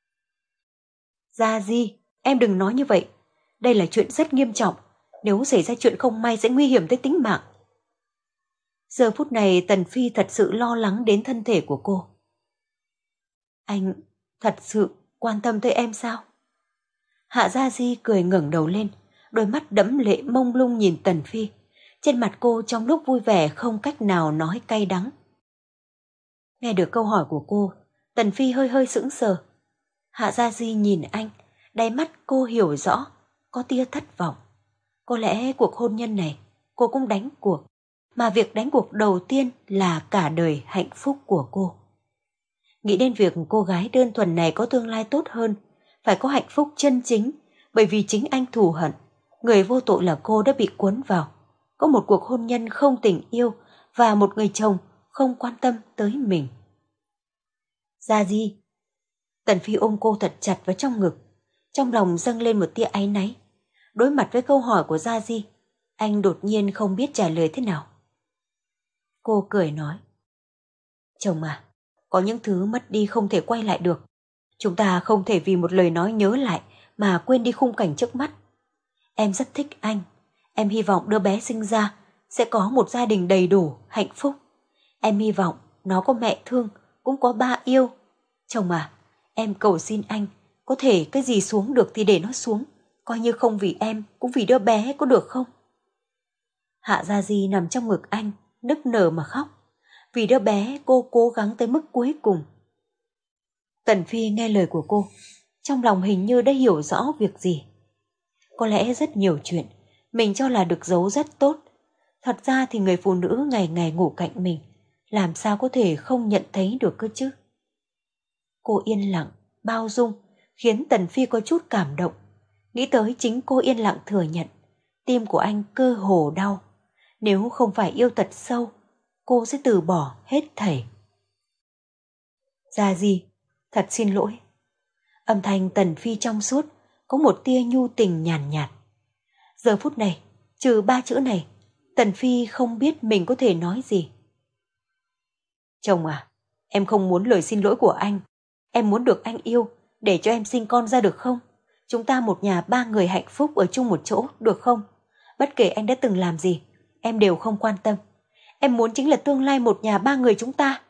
Gia Di, em đừng nói như vậy. Đây là chuyện rất nghiêm trọng. Nếu xảy ra chuyện không may sẽ nguy hiểm tới tính mạng. Giờ phút này Tần Phi thật sự lo lắng đến thân thể của cô. Anh thật sự quan tâm tới em sao? Hạ Gia Di cười ngẩng đầu lên, đôi mắt đẫm lệ mông lung nhìn Tần Phi. Trên mặt cô trong lúc vui vẻ không cách nào nói cay đắng. Nghe được câu hỏi của cô, Tần Phi hơi hơi sững sờ. Hạ Gia Di nhìn anh, đáy mắt cô hiểu rõ, có tia thất vọng. Có lẽ cuộc hôn nhân này cô cũng đánh cuộc, mà việc đánh cuộc đầu tiên là cả đời hạnh phúc của cô. Nghĩ đến việc cô gái đơn thuần này có tương lai tốt hơn, phải có hạnh phúc chân chính, bởi vì chính anh thù hận, người vô tội là cô đã bị cuốn vào. Có một cuộc hôn nhân không tình yêu và một người chồng không quan tâm tới mình. Gia Di. Tần Phi ôm cô thật chặt vào trong ngực, trong lòng dâng lên một tia áy náy. Đối mặt với câu hỏi của Gia Di, anh đột nhiên không biết trả lời thế nào. Cô cười nói, chồng à, có những thứ mất đi không thể quay lại được. Chúng ta không thể vì một lời nói nhớ lại mà quên đi khung cảnh trước mắt. Em rất thích anh. Em hy vọng đứa bé sinh ra sẽ có một gia đình đầy đủ, hạnh phúc. Em hy vọng nó có mẹ thương, cũng có ba yêu. Chồng à, em cầu xin anh, có thể cái gì xuống được thì để nó xuống, coi như không vì em, cũng vì đứa bé, có được không? Hạ Gia Di nằm trong ngực anh, nức nở mà khóc. Vì đứa bé cô cố gắng tới mức cuối cùng. Tần Phi nghe lời của cô, trong lòng hình như đã hiểu rõ việc gì. Có lẽ rất nhiều chuyện mình cho là được giấu rất tốt. Thật ra thì người phụ nữ ngày ngày ngủ cạnh mình, làm sao có thể không nhận thấy được cơ chứ? Cô yên lặng, bao dung, khiến Tần Phi có chút cảm động. Nghĩ tới chính cô yên lặng thừa nhận, tim của anh cơ hồ đau. Nếu không phải yêu thật sâu, cô sẽ từ bỏ hết thảy. Gia Di, thật xin lỗi. Âm thanh Tần Phi trong suốt, có một tia nhu tình nhàn nhạt, nhạt. Giờ phút này, trừ ba chữ này, Tần Phi không biết mình có thể nói gì. Chồng à, em không muốn lời xin lỗi của anh. Em muốn được anh yêu, để cho em sinh con ra được không? Chúng ta một nhà ba người hạnh phúc ở chung một chỗ, được không? Bất kể anh đã từng làm gì, em đều không quan tâm. Em muốn chính là tương lai một nhà ba người chúng ta.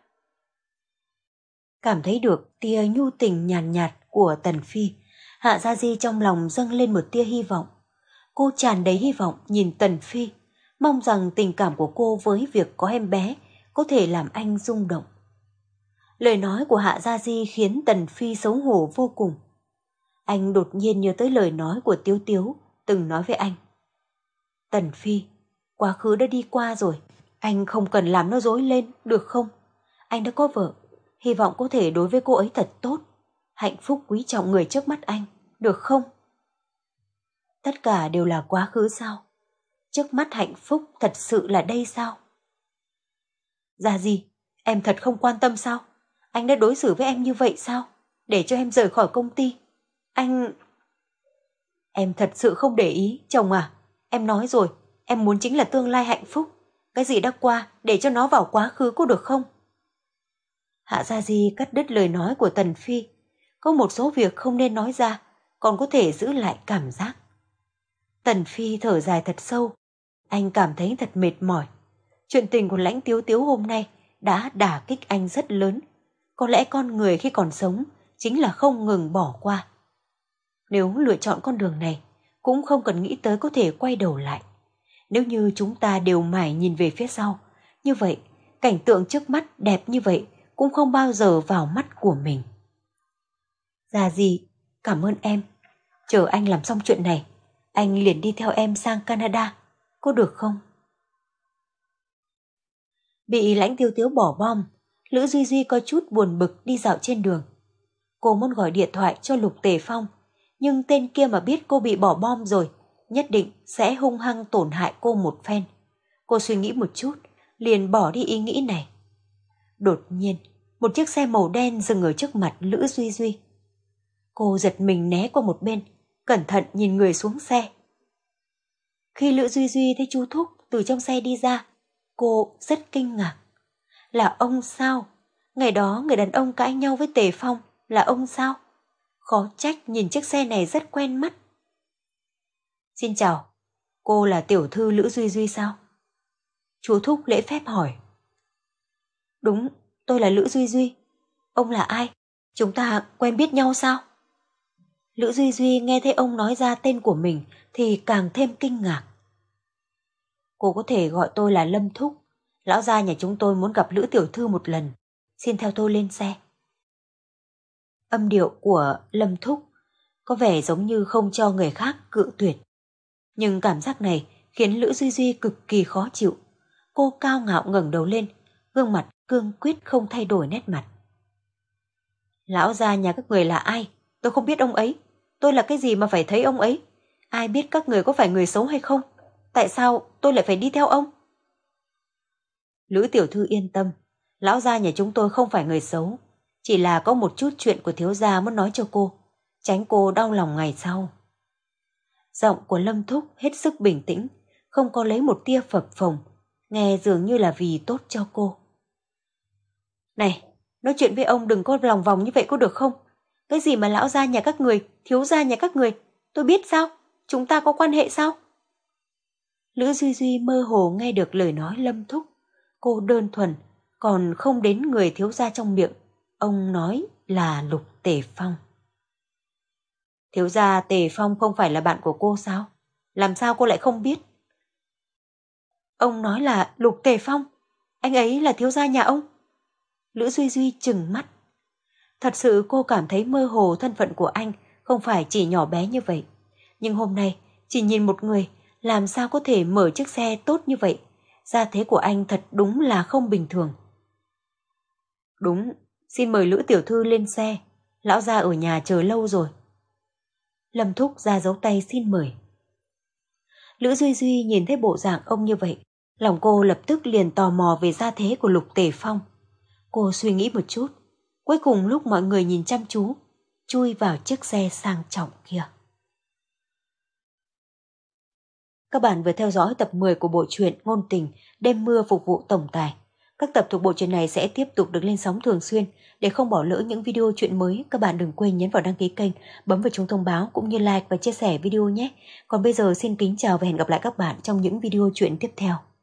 Cảm thấy được tia nhu tình nhàn nhạt, nhạt của Tần Phi, Hạ Gia Di trong lòng dâng lên một tia hy vọng. Cô tràn đầy hy vọng nhìn Tần Phi, mong rằng tình cảm của cô với việc có em bé có thể làm anh rung động. Lời nói của Hạ Gia Di khiến Tần Phi xấu hổ vô cùng. Anh đột nhiên nhớ tới lời nói của Tiếu Tiếu từng nói với anh. Tần Phi, quá khứ đã đi qua rồi, anh không cần làm nó rối lên, được không? Anh đã có vợ, hy vọng có thể đối với cô ấy thật tốt, hạnh phúc quý trọng người trước mắt anh, được không? Tất cả đều là quá khứ sao? Trước mắt hạnh phúc thật sự là đây sao? Gia Di, em thật không quan tâm sao? Anh đã đối xử với em như vậy sao? Để cho em rời khỏi công ty. Anh... Em thật sự không để ý, chồng à. Em nói rồi, em muốn chính là tương lai hạnh phúc. Cái gì đã qua, để cho nó vào quá khứ có được không? Hạ Gia Di cắt đứt lời nói của Tần Phi. Có một số việc không nên nói ra, còn có thể giữ lại cảm giác. Tần Phi thở dài thật sâu. Anh cảm thấy thật mệt mỏi. Chuyện tình của Lãnh Tiếu Tiếu hôm nay đã đả kích anh rất lớn. Có lẽ con người khi còn sống chính là không ngừng bỏ qua. Nếu lựa chọn con đường này, cũng không cần nghĩ tới có thể quay đầu lại. Nếu như chúng ta đều mải nhìn về phía sau, như vậy, cảnh tượng trước mắt đẹp như vậy cũng không bao giờ vào mắt của mình. Gia Di, cảm ơn em. Chờ anh làm xong chuyện này, anh liền đi theo em sang Canada, có được không? Bị Lãnh Tiếu Tiếu bỏ bom, Lữ Duy Duy có chút buồn bực đi dạo trên đường. Cô muốn gọi điện thoại cho Lục Tề Phong, nhưng tên kia mà biết cô bị bỏ bom rồi, nhất định sẽ hung hăng tổn hại cô một phen. Cô suy nghĩ một chút, liền bỏ đi ý nghĩ này. Đột nhiên, một chiếc xe màu đen dừng ở trước mặt Lữ Duy Duy. Cô giật mình né qua một bên, cẩn thận nhìn người xuống xe. Khi Lữ Duy Duy thấy chú Thúc từ trong xe đi ra, cô rất kinh ngạc. Là ông sao? Ngày đó người đàn ông cãi nhau với Tề Phong là ông sao? Khó trách nhìn chiếc xe này rất quen mắt. Xin chào, cô là tiểu thư Lữ Duy Duy sao? Chú Thúc lễ phép hỏi. Đúng, tôi là Lữ Duy Duy. Ông là ai? Chúng ta quen biết nhau sao? Lữ Duy Duy nghe thấy ông nói ra tên của mình thì càng thêm kinh ngạc. Cô có thể gọi tôi là Lâm Thúc. Lão gia nhà chúng tôi muốn gặp Lữ tiểu thư một lần. Xin theo tôi lên xe. Âm điệu của Lâm Thúc có vẻ giống như không cho người khác cự tuyệt. Nhưng cảm giác này khiến Lữ Duy Duy cực kỳ khó chịu. Cô cao ngạo ngẩng đầu lên, gương mặt cương quyết không thay đổi nét mặt. Lão gia nhà các người là ai? Tôi không biết ông ấy. Tôi là cái gì mà phải thấy ông ấy? Ai biết các người có phải người xấu hay không? Tại sao tôi lại phải đi theo ông? Lữ tiểu thư yên tâm, lão gia nhà chúng tôi không phải người xấu, chỉ là có một chút chuyện của thiếu gia muốn nói cho cô, tránh cô đau lòng ngày sau. Giọng của Lâm Thúc hết sức bình tĩnh, không có lấy một tia phập phồng, nghe dường như là vì tốt cho cô. Này, nói chuyện với ông đừng có lòng vòng như vậy có được không? Cái gì mà lão gia nhà các người, thiếu gia nhà các người, tôi biết sao? Chúng ta có quan hệ sao? Lữ Duy Duy mơ hồ nghe được lời nói Lâm Thúc. Cô đơn thuần, còn không đến người thiếu gia trong miệng. Ông nói là Lục Tề Phong. Thiếu gia Tề Phong không phải là bạn của cô sao? Làm sao cô lại không biết? Ông nói là Lục Tề Phong. Anh ấy là thiếu gia nhà ông. Lữ Duy Duy trừng mắt. Thật sự cô cảm thấy mơ hồ thân phận của anh không phải chỉ nhỏ bé như vậy. Nhưng hôm nay, chỉ nhìn một người, làm sao có thể mở chiếc xe tốt như vậy? Gia thế của anh thật đúng là không bình thường. Đúng, xin mời Lữ tiểu thư lên xe. Lão gia ở nhà chờ lâu rồi. Lâm Thúc ra dấu tay xin mời. Lữ Duy Duy nhìn thấy bộ dạng ông như vậy, lòng cô lập tức liền tò mò về gia thế của Lục Tề Phong. Cô suy nghĩ một chút, cuối cùng lúc mọi người nhìn chăm chú, chui vào chiếc xe sang trọng kia. Các bạn vừa theo dõi tập mười của bộ truyện Ngôn Tình Đêm Mưa Phục Vụ Tổng Tài. Các tập thuộc bộ truyện này sẽ tiếp tục được lên sóng thường xuyên. Để không bỏ lỡ những video truyện mới, các bạn đừng quên nhấn vào đăng ký kênh, bấm vào chuông thông báo cũng như like và chia sẻ video nhé. Còn bây giờ xin kính chào và hẹn gặp lại các bạn trong những video truyện tiếp theo.